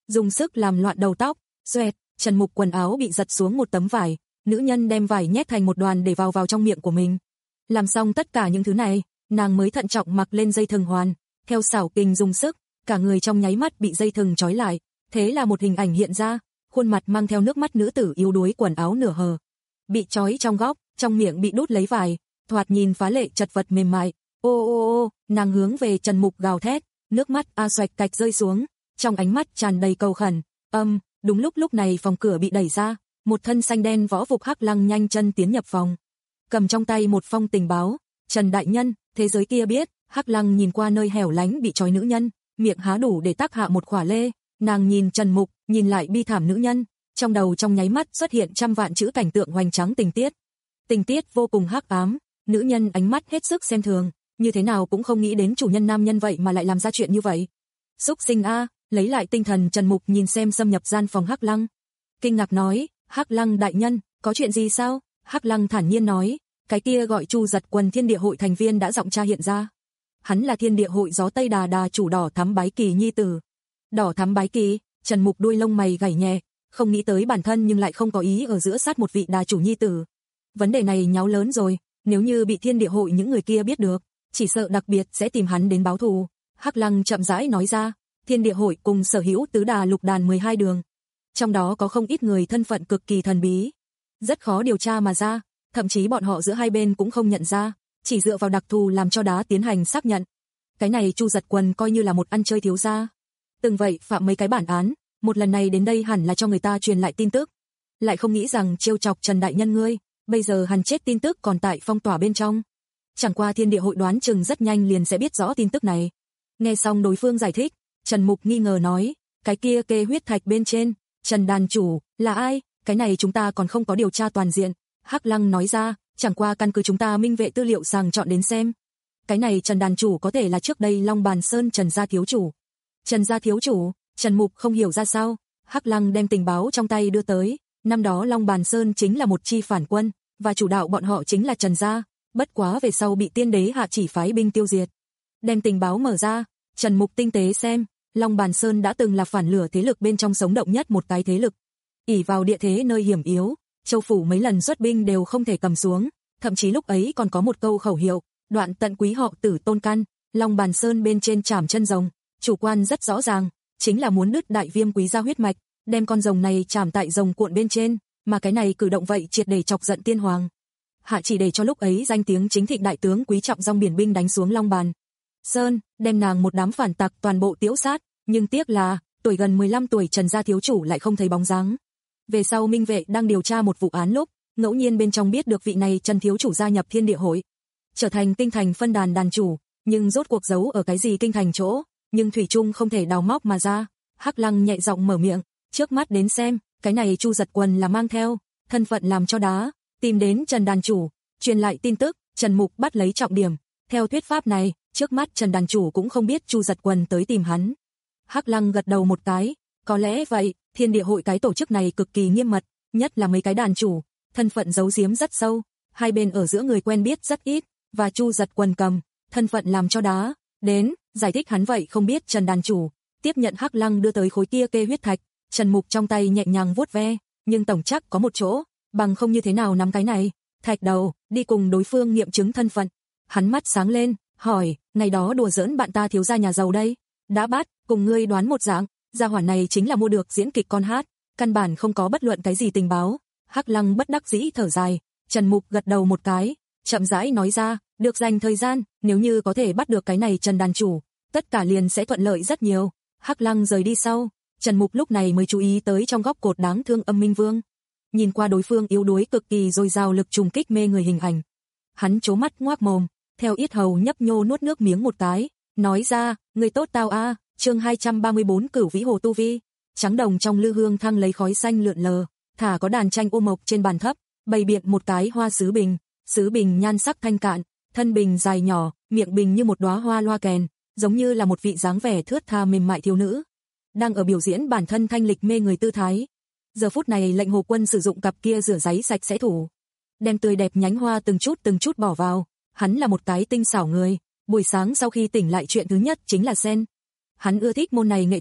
dùng sức làm loạn đầu tóc, xoẹt, Trần Mục quần áo bị giật xuống một tấm vải, nữ nhân đem vải nhét thành một đoàn để vào vào trong miệng của mình. Làm xong tất cả những thứ này, nàng mới thận trọng mặc lên dây thừng hoàn, theo xảo kình dùng sức, cả người trong nháy mắt bị dây thừng trói lại, thế là một hình ảnh hiện ra, khuôn mặt mang theo nước mắt nữ tử yếu đuối quần áo nửa hở, bị trói trong góc, trong miệng bị đút lấy vải, thoạt nhìn phá lệ chật vật mềm mại. Ô ô ô, nàng hướng về Trần Mục gào thét, nước mắt a xoạch cạch rơi xuống, trong ánh mắt tràn đầy cầu khẩn. Âm, đúng lúc lúc này phòng cửa bị đẩy ra, một thân xanh đen võ phục Hắc Lăng nhanh chân tiến nhập phòng, cầm trong tay một phong tình báo. Trần đại nhân, thế giới kia biết. Hắc Lăng nhìn qua nơi hẻo lánh bị trói nữ nhân, miệng há đủ để tác hạ một khỏa lê, nàng nhìn Trần Mục, nhìn lại bi thảm nữ nhân, trong đầu trong nháy mắt xuất hiện trăm vạn chữ cảnh tượng hoành tráng tình tiết. Tình tiết vô cùng hắc ám, nữ nhân ánh mắt hết sức xem thường, như thế nào cũng không nghĩ đến chủ nhân nam nhân vậy mà lại làm ra chuyện như vậy. Xúc sinh a, lấy lại tinh thần Trần Mục nhìn xem xâm nhập gian phòng Hắc Lăng. Kinh ngạc nói, Hắc Lăng đại nhân, có chuyện gì sao? Hắc Lăng thản nhiên nói, cái kia gọi Chu Giật Quần Thiên Địa Hội thành viên đã giọng tra hiện ra. Hắn là Thiên Địa Hội gió Tây Đà Đà chủ Đỏ Thắm Bái Kỳ nhi tử. Đỏ Thắm Bái Kỳ, Trần Mục đuôi lông mày gảy nhẹ, không nghĩ tới bản thân nhưng lại không có ý ở giữa sát một vị đà chủ nhi tử. Vấn đề này nháo lớn rồi, nếu như bị Thiên Địa Hội những người kia biết được, chỉ sợ đặc biệt sẽ tìm hắn đến báo thù. Hắc Lăng chậm rãi nói ra, Thiên Địa Hội cùng sở hữu tứ đà lục đàn mười hai đường, trong đó có không ít người thân phận cực kỳ thần bí, rất khó điều tra mà ra, thậm chí bọn họ giữa hai bên cũng không nhận ra, chỉ dựa vào đặc thù làm cho đá tiến hành xác nhận. Cái này Chu Giật Quần coi như là một ăn chơi thiếu gia, từng vậy phạm mấy cái bản án, một lần này đến đây hẳn là cho người ta truyền lại tin tức, lại không nghĩ rằng trêu chọc Trần đại nhân ngươi, bây giờ hắn chết tin tức còn tại phong tỏa bên trong. Chẳng qua Thiên Địa Hội đoán chừng rất nhanh liền sẽ biết rõ tin tức này. Nghe xong đối phương giải thích, Trần Mục nghi ngờ nói, cái kia kê huyết thạch bên trên, Trần đàn chủ, là ai? Cái này chúng ta còn không có điều tra toàn diện. Hắc Lăng nói ra, chẳng qua căn cứ chúng ta minh vệ tư liệu sàng chọn đến xem. Cái này Trần đàn chủ có thể là trước đây Long Bàn Sơn Trần gia thiếu chủ. Trần gia thiếu chủ, Trần Mục không hiểu ra sao. Hắc Lăng đem tình báo trong tay đưa tới, năm đó Long Bàn Sơn chính là một chi phản quân, và chủ đạo bọn họ chính là Trần gia, bất quá về sau bị tiên đế hạ chỉ phái binh tiêu diệt. Đem tình báo mở ra, Trần Mục tinh tế xem, Long Bàn Sơn đã từng là phản lửa thế lực bên trong sống động nhất một cái thế lực. ỷ vào địa thế nơi hiểm yếu, Châu phủ mấy lần xuất binh đều không thể cầm xuống, thậm chí lúc ấy còn có một câu khẩu hiệu, đoạn tận quý họ tử tôn căn, Long Bàn Sơn bên trên chảm chân rồng, chủ quan rất rõ ràng, chính là muốn đứt đại viêm quý gia huyết mạch, đem con rồng này chảm tại rồng cuộn bên trên, mà cái này cử động vậy triệt để chọc giận tiên hoàng. Hạ chỉ để cho lúc ấy danh tiếng chính thịnh đại tướng quý trọng dòng biển binh đánh xuống Long Bàn Sơn, đem nàng một đám phản tặc toàn bộ tiễu sát, nhưng tiếc là, tuổi gần mười lăm tuổi Trần gia thiếu chủ lại không thấy bóng dáng. Về sau minh vệ đang điều tra một vụ án lúc, ngẫu nhiên bên trong biết được vị này Trần thiếu chủ gia nhập Thiên Địa Hội, trở thành kinh thành phân đàn đàn chủ, nhưng rốt cuộc giấu ở cái gì kinh thành chỗ, nhưng thủy chung không thể đào móc mà ra. Hắc Lăng nhẹ giọng mở miệng, trước mắt đến xem, cái này Chu Giật Quần là mang theo thân phận làm cho đá, tìm đến Trần đàn chủ, truyền lại tin tức. Trần Mục bắt lấy trọng điểm, theo thuyết pháp này, trước mắt Trần đàn chủ cũng không biết Chu Giật Quần tới tìm hắn. Hắc Lăng gật đầu một cái, có lẽ vậy, Thiên Địa Hội cái tổ chức này cực kỳ nghiêm mật, nhất là mấy cái đàn chủ, thân phận giấu giếm rất sâu, hai bên ở giữa người quen biết rất ít, và Chu Giật Quần cầm thân phận làm cho đá, đến, giải thích hắn vậy không biết Trần đàn chủ, tiếp nhận Hắc Lăng đưa tới khối kia kê huyết thạch, Trần Mục trong tay nhẹ nhàng vuốt ve, nhưng tổng chắc có một chỗ, bằng không như thế nào nắm cái này, thạch đầu, đi cùng đối phương nghiệm chứng thân phận. Hắn mắt sáng lên, hỏi, ngày đó đùa giỡn bạn ta thiếu gia nhà giàu đây, đã bắt, cùng ngươi đoán một dạng, gia hỏa này chính là mua được diễn kịch con hát, căn bản không có bất luận cái gì tình báo. Hắc Lăng bất đắc dĩ thở dài, Trần Mục gật đầu một cái, chậm rãi nói ra, được dành thời gian, nếu như có thể bắt được cái này Trần đàn chủ, tất cả liền sẽ thuận lợi rất nhiều. Hắc Lăng rời đi sau, Trần Mục lúc này mới chú ý tới trong góc cột đáng thương Âm Minh Vương. Nhìn qua đối phương yếu đuối cực kỳ dồi dào lực trùng kích mê người hình ảnh, hắn trố mắt ngoác mồm, theo yết hầu nhấp nhô nuốt nước miếng một cái, nói ra, người tốt tao a. Chương hai trăm ba mươi bốn Cửu Vĩ Hồ tu vi. Trắng đồng trong lư hương thăng lấy khói xanh lượn lờ, thả có đàn tranh ô mộc trên bàn thấp, bày biện một cái hoa sứ bình, sứ bình nhan sắc thanh cạn, thân bình dài nhỏ, miệng bình như một đóa hoa loa kèn, giống như là một vị dáng vẻ thướt tha mềm mại thiếu nữ, đang ở biểu diễn bản thân thanh lịch mê người tư thái. Giờ phút này lệnh Hồ Quân sử dụng cặp kia rửa giấy sạch sẽ thủ, đem tươi đẹp nhánh hoa từng chút từng chút bỏ vào. Hắn là một cái tinh xảo người, buổi sáng sau khi tỉnh lại chuyện thứ nhất chính là sen. Hắn ưa thích môn này nghệ thuật,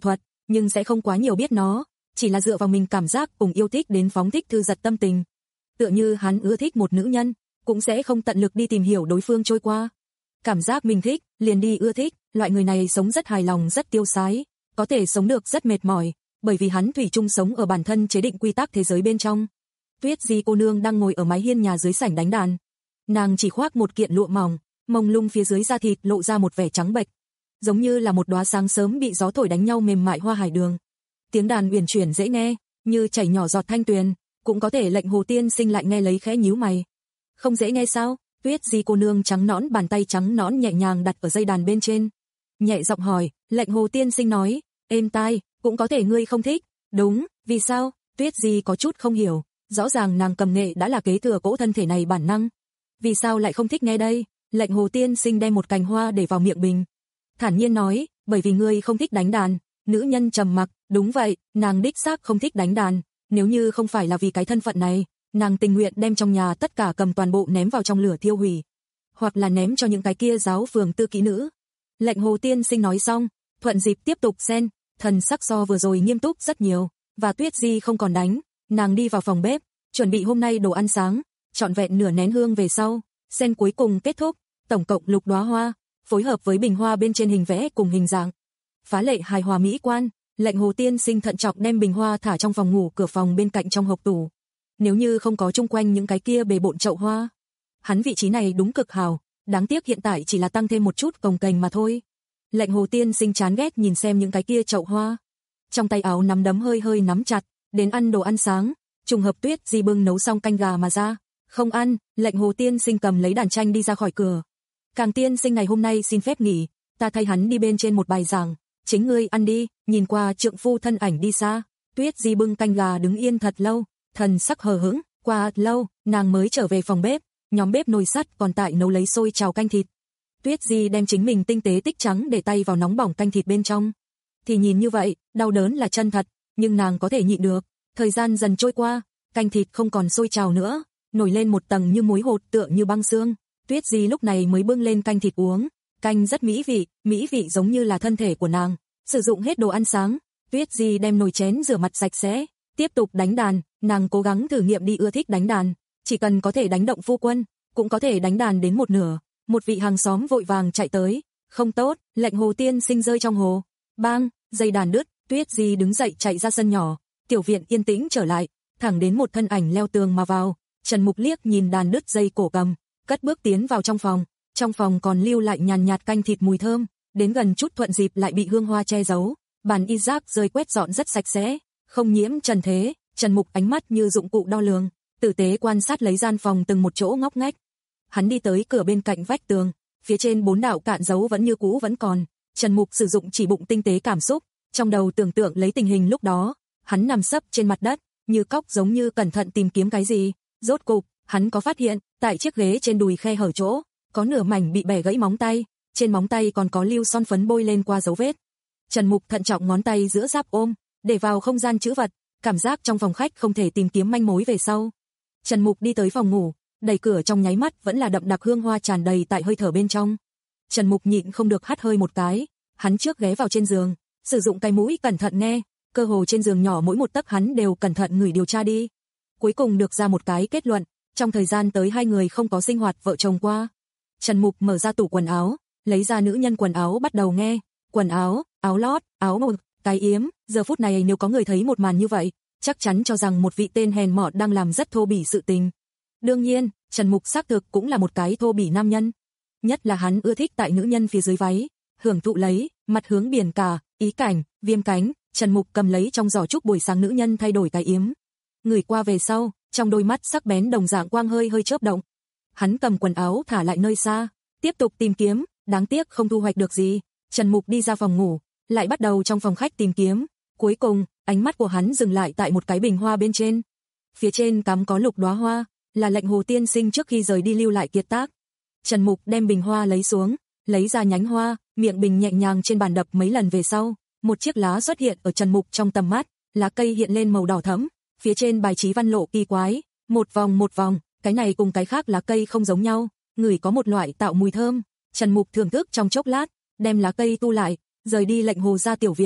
nhưng sẽ không quá nhiều biết nó, chỉ là dựa vào mình cảm giác cùng yêu thích đến phóng thích thư giật tâm tình. Tựa như hắn ưa thích một nữ nhân, cũng sẽ không tận lực đi tìm hiểu đối phương trôi qua. Cảm giác mình thích, liền đi ưa thích, loại người này sống rất hài lòng rất tiêu sái, có thể sống được rất mệt mỏi, bởi vì hắn thủy chung sống ở bản thân chế định quy tắc thế giới bên trong. Tuyết Di cô nương đang ngồi ở mái hiên nhà dưới sảnh đánh đàn. Nàng chỉ khoác một kiện lụa mỏng, mông lung phía dưới da thịt lộ ra một vẻ trắng bệch, giống như là một đóa sáng sớm bị gió thổi đánh nhau mềm mại hoa hải đường. Tiếng đàn uyển chuyển dễ nghe, như chảy nhỏ giọt thanh tuyền, cũng có thể lệnh Hồ Tiên Sinh lại nghe lấy khẽ nhíu mày. Không dễ nghe sao? Tuyết Di cô nương trắng nõn bàn tay trắng nõn nhẹ nhàng đặt ở dây đàn bên trên. Nhẹ giọng hỏi, lệnh Hồ Tiên Sinh nói, êm tai, cũng có thể ngươi không thích. Đúng, vì sao? Tuyết Di có chút không hiểu, rõ ràng nàng cầm nghệ đã là kế thừa cỗ thân thể này bản năng. Vì sao lại không thích nghe đây? Lệnh Hồ Tiên Sinh đem một cành hoa để vào miệng bình. Thản nhiên nói, bởi vì ngươi không thích đánh đàn. Nữ nhân trầm mặc, đúng vậy, nàng đích xác không thích đánh đàn. Nếu như không phải là vì cái thân phận này, nàng tình nguyện đem trong nhà tất cả cầm toàn bộ ném vào trong lửa thiêu hủy, hoặc là ném cho những cái kia giáo phường tư kỹ nữ. Lệnh Hồ Tiên Sinh nói xong, thuận dịp tiếp tục xen, thần sắc so vừa rồi nghiêm túc rất nhiều, và Tuyết Di không còn đánh, nàng đi vào phòng bếp, chuẩn bị hôm nay đồ ăn sáng, trọn vẹn nửa nén hương về sau, xen cuối cùng kết thúc, tổng cộng lục đóa hoa, phối hợp với bình hoa bên trên hình vẽ cùng hình dạng, phá lệ hài hòa mỹ quan. Lệnh Hồ Tiên Sinh thận trọng đem bình hoa thả trong phòng ngủ cửa phòng bên cạnh trong hộc tủ. Nếu như không có chung quanh những cái kia bề bộn chậu hoa, hắn vị trí này đúng cực hảo, đáng tiếc hiện tại chỉ là tăng thêm một chút cồng kềnh mà thôi. Lệnh Hồ Tiên Sinh chán ghét nhìn xem những cái kia chậu hoa, trong tay áo nắm đấm hơi hơi nắm chặt, đến ăn đồ ăn sáng, trùng hợp Tuyết Di bưng nấu xong canh gà mà ra. Không ăn, Lệnh Hồ Tiên Sinh cầm lấy đàn tranh đi ra khỏi cửa. Càng Tiên Sinh ngày hôm nay xin phép nghỉ, ta thay hắn đi bên trên một bài giảng, chính ngươi ăn đi. Nhìn qua trượng phu thân ảnh đi xa, Tuyết Di bưng canh gà đứng yên thật lâu, thần sắc hờ hững. Qua lâu, nàng mới trở về phòng bếp, nhóm bếp nồi sắt còn tại nấu lấy sôi trào canh thịt. Tuyết Di đem chính mình tinh tế tích trắng để tay vào nóng bỏng canh thịt bên trong. Thì nhìn như vậy, đau đớn là chân thật, nhưng nàng có thể nhịn được. Thời gian dần trôi qua, canh thịt không còn sôi trào nữa, nổi lên một tầng như muối hột tựa như băng xương. Tuyết Di lúc này mới bưng lên canh thịt uống, canh rất mỹ vị, mỹ vị giống như là thân thể của nàng. Sử dụng hết đồ ăn sáng, Tuyết Di đem nồi chén rửa mặt sạch sẽ, tiếp tục đánh đàn. Nàng cố gắng thử nghiệm đi ưa thích đánh đàn, chỉ cần có thể đánh động phu quân, cũng có thể đánh đàn đến một nửa. Một vị hàng xóm vội vàng chạy tới, không tốt, Lệnh Hồ Tiên Sinh rơi trong hồ. Bang, dây đàn đứt, Tuyết Di đứng dậy chạy ra sân nhỏ, tiểu viện yên tĩnh trở lại, thẳng đến một thân ảnh leo tường mà vào. Trần Mục liếc nhìn đàn đứt dây cổ cầm, cất bước tiến vào trong phòng. Trong phòng còn lưu lại nhàn nhạt canh thịt mùi thơm, đến gần chút thuận dịp lại bị hương hoa che giấu. Bàn y rác rơi quét dọn rất sạch sẽ, không nhiễm trần thế. Trần Mục ánh mắt như dụng cụ đo lường, tử tế quan sát lấy gian phòng từng một chỗ ngóc ngách. Hắn đi tới cửa bên cạnh vách tường, phía trên bốn đạo cạn dấu vẫn như cũ vẫn còn. Trần Mục sử dụng chỉ bụng tinh tế cảm xúc, trong đầu tưởng tượng lấy tình hình lúc đó. Hắn nằm sấp trên mặt đất, như cóc giống như cẩn thận tìm kiếm cái gì. Rốt cục, hắn có phát hiện, tại chiếc ghế trên đùi khe hở chỗ, có nửa mảnh bị bẻ gãy móng tay, trên móng tay còn có lưu son phấn bôi lên qua dấu vết. Trần Mục thận trọng ngón tay giữa giáp ôm, để vào không gian trữ vật, cảm giác trong phòng khách không thể tìm kiếm manh mối về sau. Trần Mục đi tới phòng ngủ, đẩy cửa trong nháy mắt vẫn là đậm đặc hương hoa tràn đầy tại hơi thở bên trong. Trần Mục nhịn không được hắt hơi một cái, hắn trước ghé vào trên giường, sử dụng cái mũi cẩn thận nghe, cơ hồ trên giường nhỏ mỗi một tấc hắn đều cẩn thận ngửi điều tra đi. Cuối cùng được ra một cái kết luận, trong thời gian tới hai người không có sinh hoạt vợ chồng qua. Trần Mục mở ra tủ quần áo, lấy ra nữ nhân quần áo bắt đầu nghe, quần áo, áo lót, áo ngực, cái yếm, giờ phút này nếu có người thấy một màn như vậy, chắc chắn cho rằng một vị tên hèn mọn đang làm rất thô bỉ sự tình. Đương nhiên, Trần Mục xác thực cũng là một cái thô bỉ nam nhân. Nhất là hắn ưa thích tại nữ nhân phía dưới váy, hưởng thụ lấy, mặt hướng biển cả, ý cảnh, viêm cánh. Trần Mục cầm lấy trong giỏ trúc buổi sáng nữ nhân thay đổi cái yếm. Người qua về sau, trong đôi mắt sắc bén đồng dạng quang hơi hơi chớp động. Hắn cầm quần áo thả lại nơi xa, tiếp tục tìm kiếm, đáng tiếc không thu hoạch được gì. Trần Mục đi ra phòng ngủ, lại bắt đầu trong phòng khách tìm kiếm. Cuối cùng, ánh mắt của hắn dừng lại tại một cái bình hoa bên trên. Phía trên cắm có lục đóa hoa, là Lệnh Hồ Tiên Sinh trước khi rời đi lưu lại kiệt tác. Trần Mục đem bình hoa lấy xuống, lấy ra nhánh hoa, miệng bình nhẹ nhàng trên bàn đập mấy lần về sau, một chiếc lá xuất hiện ở Trần Mục trong tầm mắt, lá cây hiện lên màu đỏ thẫm, phía trên bài trí văn lộ kỳ quái, một vòng một vòng, cái này cùng cái khác lá cây không giống nhau, ngửi có một loại tạo mùi thơm. Trần Mục thưởng thức trong chốc lát, đem lá cây tu lại, rời đi Lệnh Hồ ra tiểu viện,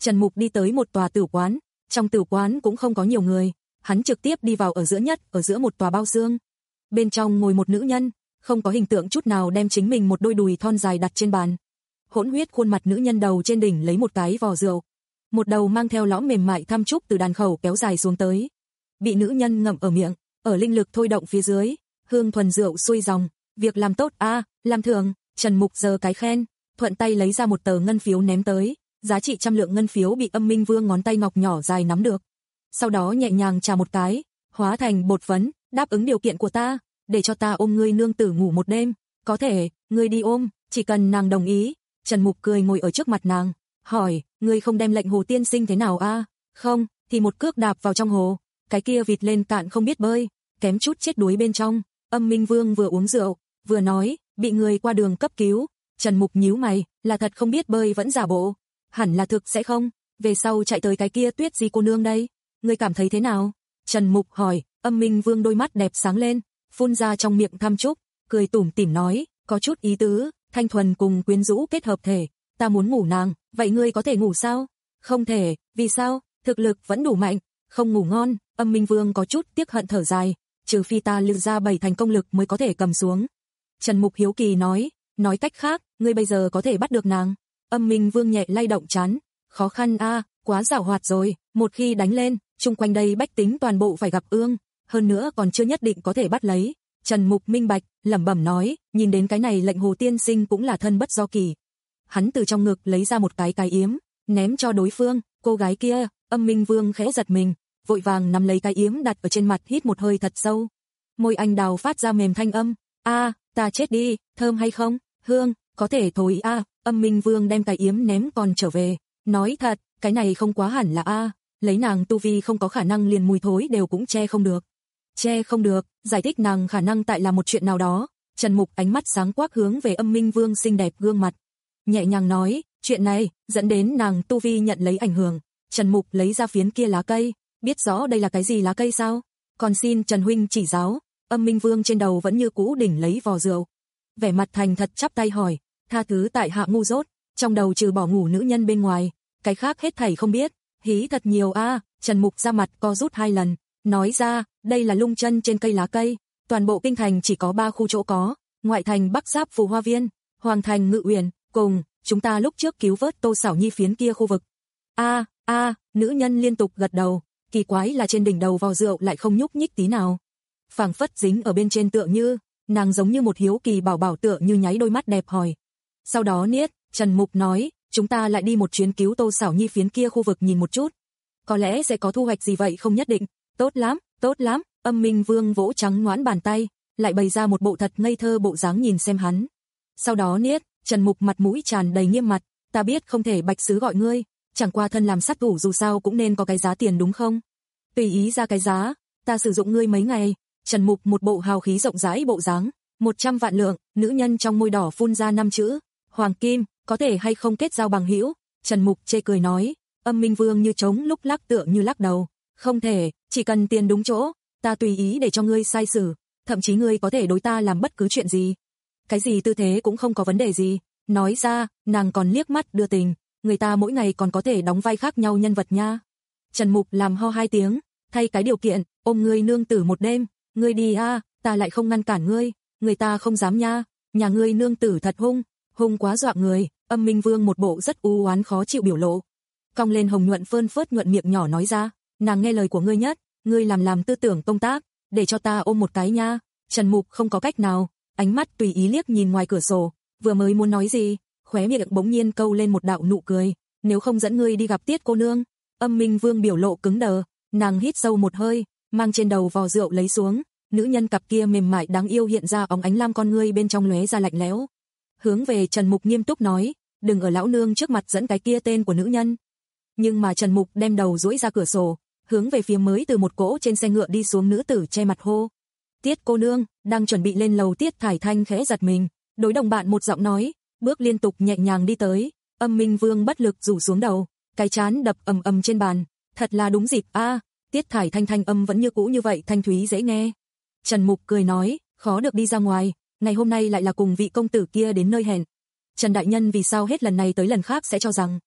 Trần Mục đi tới một tòa tử quán, trong tử quán cũng không có nhiều người, hắn trực tiếp đi vào ở giữa nhất, ở giữa một tòa bao xương. Bên trong ngồi một nữ nhân, không có hình tượng chút nào, đem chính mình một đôi đùi thon dài đặt trên bàn. Hỗn huyết khuôn mặt nữ nhân đầu trên đỉnh lấy một cái vò rượu, một đầu mang theo lõm mềm mại thăm trúc từ đàn khẩu kéo dài xuống tới, bị nữ nhân ngậm ở miệng, ở linh lực thôi động phía dưới, hương thuần rượu xuôi dòng, việc làm tốt a, à, làm thường. Trần Mục giơ cái khen, thuận tay lấy ra một tờ ngân phiếu ném tới, giá trị trăm lượng ngân phiếu bị Âm Minh Vương ngón tay ngọc nhỏ dài nắm được. Sau đó nhẹ nhàng chà một cái, hóa thành bột phấn, đáp ứng điều kiện của ta, để cho ta ôm ngươi nương tử ngủ một đêm, có thể, ngươi đi ôm, chỉ cần nàng đồng ý. Trần Mục cười ngồi ở trước mặt nàng, hỏi, ngươi không đem lệnh hồ tiên sinh thế nào a? À? Không, thì một cước đạp vào trong hồ, cái kia vịt lên cạn không biết bơi, kém chút chết đuối bên trong. Âm Minh Vương vừa uống rượu, vừa nói, bị người qua đường cấp cứu. Trần Mục nhíu mày, là thật không biết bơi vẫn giả bộ, hẳn là thực sẽ không, về sau chạy tới cái kia Tuyết Di cô nương đây, ngươi cảm thấy thế nào? Trần Mục hỏi. Âm Minh Vương đôi mắt đẹp sáng lên, phun ra trong miệng thăm trúc, cười tủm tỉm nói, có chút ý tứ, thanh thuần cùng quyến rũ kết hợp thể, ta muốn ngủ nàng, vậy ngươi có thể ngủ sao? Không thể, vì sao? Thực lực vẫn đủ mạnh, không ngủ ngon. Âm Minh Vương có chút tiếc hận thở dài, trừ phi ta luyện ra bảy thành công lực mới có thể cầm xuống. Trần Mục hiếu kỳ nói, nói cách khác, ngươi bây giờ có thể bắt được nàng? Âm Minh Vương nhẹ lay động trán, khó khăn a, à, quá giàu hoạt rồi, một khi đánh lên, chung quanh đây bách tính toàn bộ phải gặp ương, hơn nữa còn chưa nhất định có thể bắt lấy. Trần Mục minh bạch, lẩm bẩm nói, nhìn đến cái này lệnh hồ tiên sinh cũng là thân bất do kỳ. Hắn từ trong ngực lấy ra một cái cái yếm, ném cho đối phương, cô gái kia. Âm Minh Vương khẽ giật mình, vội vàng nắm lấy cái yếm đặt ở trên mặt, hít một hơi thật sâu. Môi anh đào phát ra mềm thanh âm, a, à, ta chết đi, thơm hay không? Hương, có thể thối a. À. Âm Minh Vương đem cái yếm ném còn trở về, nói thật, cái này không quá hẳn là a, à. Lấy nàng tu vi không có khả năng liền mùi thối đều cũng che không được. Che không được, giải thích nàng khả năng tại là một chuyện nào đó. Trần Mục ánh mắt sáng quắc hướng về Âm Minh Vương xinh đẹp gương mặt, nhẹ nhàng nói, chuyện này dẫn đến nàng tu vi nhận lấy ảnh hưởng. Trần Mục lấy ra phiến kia lá cây, biết rõ đây là cái gì lá cây sao? Còn xin Trần huynh chỉ giáo. Âm Minh Vương trên đầu vẫn như cũ đỉnh lấy vò rượu, vẻ mặt thành thật chắp tay hỏi, tha thứ tại hạ ngu dốt, trong đầu trừ bỏ ngủ nữ nhân bên ngoài, cái khác hết thảy không biết. Hí thật nhiều a. À. Trần Mục ra mặt co rút hai lần, nói ra, đây là lung chân trên cây lá cây, toàn bộ kinh thành chỉ có ba khu chỗ có, ngoại thành Bắc Giáp Phù Hoa Viên, Hoàng thành Ngự Uyển, cùng chúng ta lúc trước cứu vớt Tô Xảo Nhi phiến kia khu vực. A, a, nữ nhân liên tục gật đầu, kỳ quái là trên đỉnh đầu vò rượu lại không nhúc nhích tí nào, phảng phất dính ở bên trên tựa như, nàng giống như một hiếu kỳ bảo bảo tựa như nháy đôi mắt đẹp hỏi. Sau đó niết, Trần Mục nói, chúng ta lại đi một chuyến cứu Tô Xảo Nhi phiến kia khu vực nhìn một chút, có lẽ sẽ có thu hoạch gì vậy không nhất định. Tốt lắm, tốt lắm. Âm Minh Vương vỗ trắng ngoãn bàn tay, lại bày ra một bộ thật ngây thơ bộ dáng nhìn xem hắn. Sau đó niết, Trần Mục mặt mũi tràn đầy nghiêm mặt, ta biết không thể bạch sứ gọi ngươi, chẳng qua thân làm sát thủ dù sao cũng nên có cái giá tiền đúng không? Tùy ý ra cái giá, ta sử dụng ngươi mấy ngày. Trần Mục một bộ hào khí rộng rãi bộ dáng, một trăm vạn lượng. Nữ nhân trong môi đỏ phun ra năm chữ, hoàng kim, có thể hay không kết giao bằng hữu? Trần Mục chê cười nói. Âm Minh Vương như trống lúc lắc tựa như lắc đầu, không thể, chỉ cần tiền đúng chỗ, ta tùy ý để cho ngươi sai xử, thậm chí ngươi có thể đối ta làm bất cứ chuyện gì. Cái gì tư thế cũng không có vấn đề gì. Nói ra, nàng còn liếc mắt đưa tình, người ta mỗi ngày còn có thể đóng vai khác nhau nhân vật nha. Trần Mục làm ho hai tiếng, thay cái điều kiện, ôm ngươi nương tử một đêm, ngươi đi a, à, ta lại không ngăn cản ngươi, người ta không dám nha, nhà ngươi nương tử thật hung, hung quá dọa người. Âm Minh Vương một bộ rất u oán khó chịu biểu lộ, cong lên hồng nhuận phơn phớt nhuận miệng nhỏ nói ra, nàng nghe lời của ngươi nhất, ngươi làm làm tư tưởng công tác, để cho ta ôm một cái nha. Trần Mục không có cách nào, ánh mắt tùy ý liếc nhìn ngoài cửa sổ, vừa mới muốn nói gì, khóe miệng bỗng nhiên câu lên một đạo nụ cười, nếu không dẫn ngươi đi gặp Tiết cô nương. Âm Minh Vương biểu lộ cứng đờ, nàng hít sâu một hơi, mang trên đầu vò rượu lấy xuống, nữ nhân cặp kia mềm mại đáng yêu hiện ra óng ánh lam con ngươi bên trong lóe ra lạnh lẽo. Hướng về Trần Mục nghiêm túc nói, đừng ở lão nương trước mặt dẫn cái kia tên của nữ nhân. Nhưng mà Trần Mục đem đầu duỗi ra cửa sổ, hướng về phía mới từ một cỗ trên xe ngựa đi xuống nữ tử che mặt hô. Tiết cô nương, đang chuẩn bị lên lầu. Tiết Thải Thanh khẽ giật mình, đối đồng bạn một giọng nói, bước liên tục nhẹ nhàng đi tới. Âm Minh Vương bất lực rủ xuống đầu, cái chán đập ầm ầm trên bàn, thật là đúng dịp a. À, Tiết Thải Thanh thanh âm vẫn như cũ như vậy thanh thúy dễ nghe. Trần Mục cười nói, khó được đi ra ngoài, ngày hôm nay lại là cùng vị công tử kia đến nơi hẹn. Trần đại nhân vì sao hết lần này tới lần khác sẽ cho rằng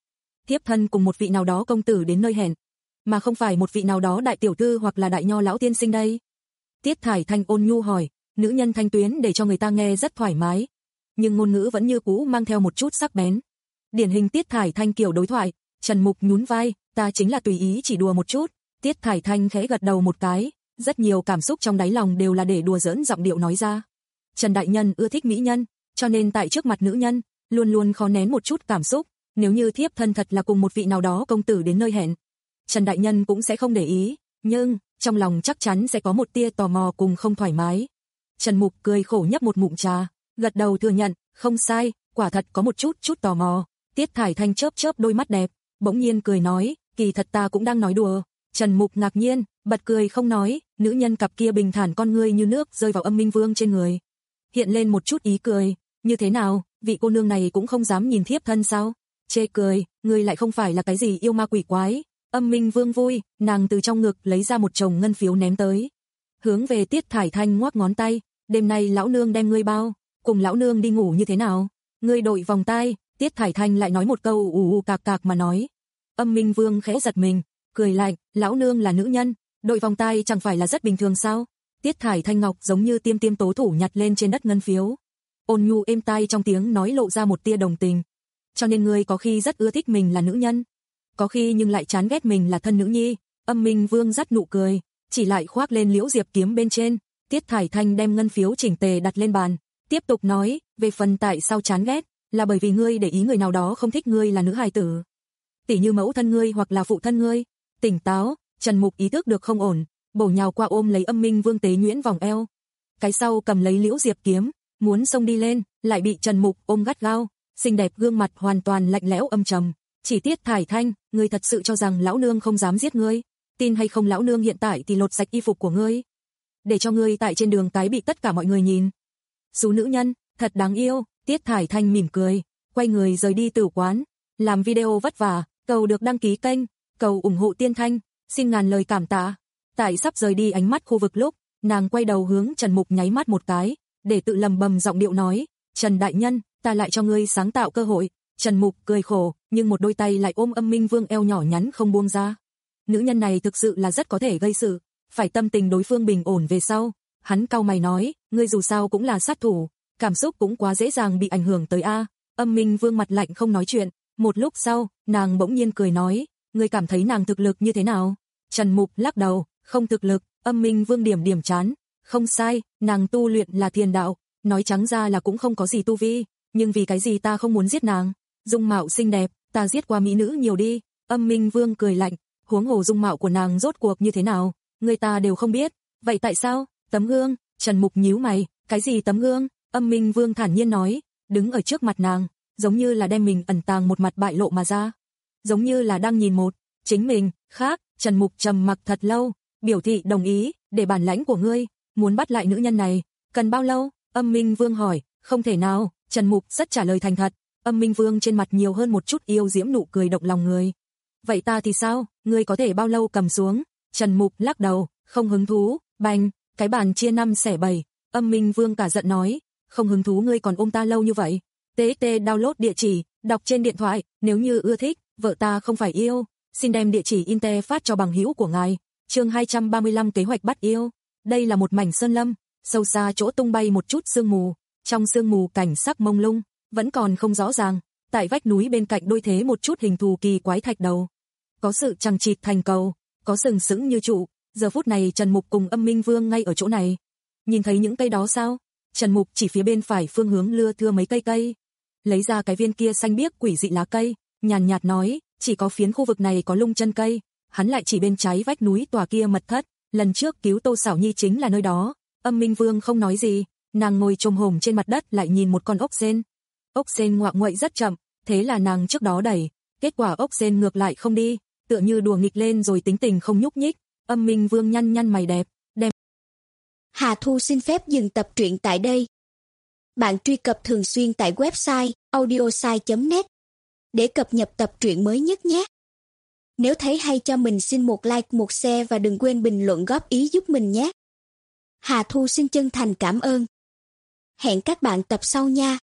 thiếp thân cùng một vị nào đó công tử đến nơi hẹn, mà không phải một vị nào đó đại tiểu thư hoặc là đại nho lão tiên sinh đây. Tiết Thải Thanh ôn nhu hỏi, nữ nhân thanh tuyến để cho người ta nghe rất thoải mái, nhưng ngôn ngữ vẫn như cũ mang theo một chút sắc bén. Điển hình Tiết Thải Thanh kiểu đối thoại. Trần Mục nhún vai, ta chính là tùy ý chỉ đùa một chút. Tiết Thải Thanh khẽ gật đầu một cái, rất nhiều cảm xúc trong đáy lòng đều là để đùa giỡn giọng điệu nói ra. Trần đại nhân ưa thích mỹ nhân, cho nên tại trước mặt nữ nhân, luôn luôn khó nén một chút cảm xúc, nếu như thiếp thân thật là cùng một vị nào đó công tử đến nơi hẹn, Trần đại nhân cũng sẽ không để ý, nhưng trong lòng chắc chắn sẽ có một tia tò mò cùng không thoải mái. Trần Mục cười khổ nhấp một ngụm trà, gật đầu thừa nhận, không sai, quả thật có một chút chút tò mò. Tiết Thải Thanh chớp chớp đôi mắt đẹp, bỗng nhiên cười nói, kỳ thật ta cũng đang nói đùa. Trần Mục ngạc nhiên, bật cười không nói, nữ nhân cặp kia bình thản con ngươi như nước rơi vào Âm Minh Vương trên người. Hiện lên một chút ý cười, như thế nào, vị cô nương này cũng không dám nhìn thiếp thân sao? Chê cười, ngươi lại không phải là cái gì yêu ma quỷ quái. Âm Minh Vương vui, nàng từ trong ngực lấy ra một chồng ngân phiếu ném tới. Hướng về Tiết Thải Thanh ngoắc ngón tay, đêm nay lão nương đem ngươi bao, cùng lão nương đi ngủ như thế nào? Ngươi đội vòng tai. Tiết Thải Thanh lại nói một câu ù ù cạc cạc mà nói. Âm Minh Vương khẽ giật mình, cười lạnh, lão nương là nữ nhân, đội vòng tai chẳng phải là rất bình thường sao? Tiết Thải Thanh ngọc giống như tiêm tiêm tố thủ nhặt lên trên đất ngân phiếu. Ôn nhu êm tai trong tiếng nói lộ ra một tia đồng tình. Cho nên ngươi có khi rất ưa thích mình là nữ nhân, có khi nhưng lại chán ghét mình là thân nữ nhi. Âm Minh Vương dắt nụ cười, chỉ lại khoác lên liễu diệp kiếm bên trên. Tiết Thải Thanh đem ngân phiếu chỉnh tề đặt lên bàn, tiếp tục nói, về phần tại sao chán ghét, là bởi vì ngươi để ý người nào đó không thích ngươi là nữ hài tử, tỉ như mẫu thân ngươi hoặc là phụ thân ngươi. Tỉnh táo. Trần Mục ý thức được không ổn, bổ nhào qua ôm lấy Âm Minh Vương tế nhuyễn vòng eo, cái sau cầm lấy liễu diệp kiếm, muốn xông đi lên, lại bị Trần Mục ôm gắt gao, xinh đẹp gương mặt hoàn toàn lạnh lẽo âm trầm. Chỉ Tiết Thải Thanh, ngươi thật sự cho rằng lão nương không dám giết ngươi? Tin hay không lão nương hiện tại thì lột sạch y phục của ngươi, để cho ngươi tại trên đường cái bị tất cả mọi người nhìn. Số nữ nhân, thật đáng yêu. Tiết Thải Thanh mỉm cười, quay người rời đi tử quán. Làm video vất vả, cầu được đăng ký kênh, cầu ủng hộ Tiên Thanh, xin ngàn lời cảm tạ. Tại sắp rời đi ánh mắt khu vực lúc, nàng quay đầu hướng Trần Mục nháy mắt một cái, để tự lầm bầm giọng điệu nói, Trần đại nhân, ta lại cho ngươi sáng tạo cơ hội. Trần Mục cười khổ, nhưng một đôi tay lại ôm Âm Minh Vương eo nhỏ nhắn không buông ra. Nữ nhân này thực sự là rất có thể gây sự, phải tâm tình đối phương bình ổn về sau. Hắn cau mày nói, ngươi dù sao cũng là sát thủ, cảm xúc cũng quá dễ dàng bị ảnh hưởng tới a. Âm Minh Vương mặt lạnh không nói chuyện, một lúc sau, nàng bỗng nhiên cười nói, ngươi cảm thấy nàng thực lực như thế nào? Trần Mục lắc đầu, không thực lực. Âm Minh Vương điểm điểm chán, không sai, nàng tu luyện là thiền đạo, nói trắng ra là cũng không có gì tu vi, nhưng vì cái gì ta không muốn giết nàng? Dung mạo xinh đẹp, ta giết qua mỹ nữ nhiều đi. Âm Minh Vương cười lạnh, huống hồ dung mạo của nàng rốt cuộc như thế nào, người ta đều không biết, vậy tại sao? Tấm gương. Trần Mục nhíu mày, cái gì tấm gương? Âm Minh Vương thản nhiên nói, đứng ở trước mặt nàng, giống như là đem mình ẩn tàng một mặt bại lộ mà ra, giống như là đang nhìn một chính mình khác. Trần Mục trầm mặc thật lâu, biểu thị đồng ý, để bản lãnh của ngươi, muốn bắt lại nữ nhân này, cần bao lâu? Âm Minh Vương hỏi. Không thể nào. Trần Mục rất trả lời thành thật. Âm Minh Vương trên mặt nhiều hơn một chút yêu diễm nụ cười động lòng người. Vậy ta thì sao, ngươi có thể bao lâu cầm xuống? Trần Mục lắc đầu, không hứng thú. Bành, cái bàn chia năm xẻ bảy. Âm Minh Vương cả giận nói, không hứng thú ngươi còn ôm ta lâu như vậy. tê tê download địa chỉ, đọc trên điện thoại, nếu như ưa thích, vợ ta không phải yêu, xin đem địa chỉ Inte phát cho bằng hữu của ngài. Chương hai trăm ba mươi lăm kế hoạch bắt yêu. Đây là một mảnh sơn lâm, sâu xa chỗ tung bay một chút sương mù, trong sương mù cảnh sắc mông lung, vẫn còn không rõ ràng. Tại vách núi bên cạnh đôi thế một chút hình thù kỳ quái thạch đầu, có sự chằng chịt thành cầu, có sừng sững như trụ. Giờ phút này Trần Mục cùng Âm Minh Vương ngay ở chỗ này. Nhìn thấy những cây đó sao? Trần Mục chỉ phía bên phải phương hướng lưa thưa mấy cây cây, lấy ra cái viên kia xanh biếc quỷ dị lá cây, nhàn nhạt nói, chỉ có phiến khu vực này có lung chân cây. Hắn lại chỉ bên trái vách núi tòa kia mật thất, lần trước cứu Tô Sảo Nhi chính là nơi đó. Âm Minh Vương không nói gì, nàng ngồi chồm hổm trên mặt đất lại nhìn một con ốc sên. Ốc sên ngoạ nguậy rất chậm, thế là nàng trước đó đẩy, kết quả ốc sên ngược lại không đi, tựa như đùa nghịch lên rồi tính tình không nhúc nhích. Âm Minh Vương nhăn nhăn mày đẹp, đem. Hà Thu xin phép dừng tập truyện tại đây. Bạn truy cập thường xuyên tại website audiosai chấm net để cập nhật tập truyện mới nhất nhé. Nếu thấy hay cho mình xin một like, một share và đừng quên bình luận góp ý giúp mình nhé. Hà Thu xin chân thành cảm ơn. Hẹn các bạn tập sau nha.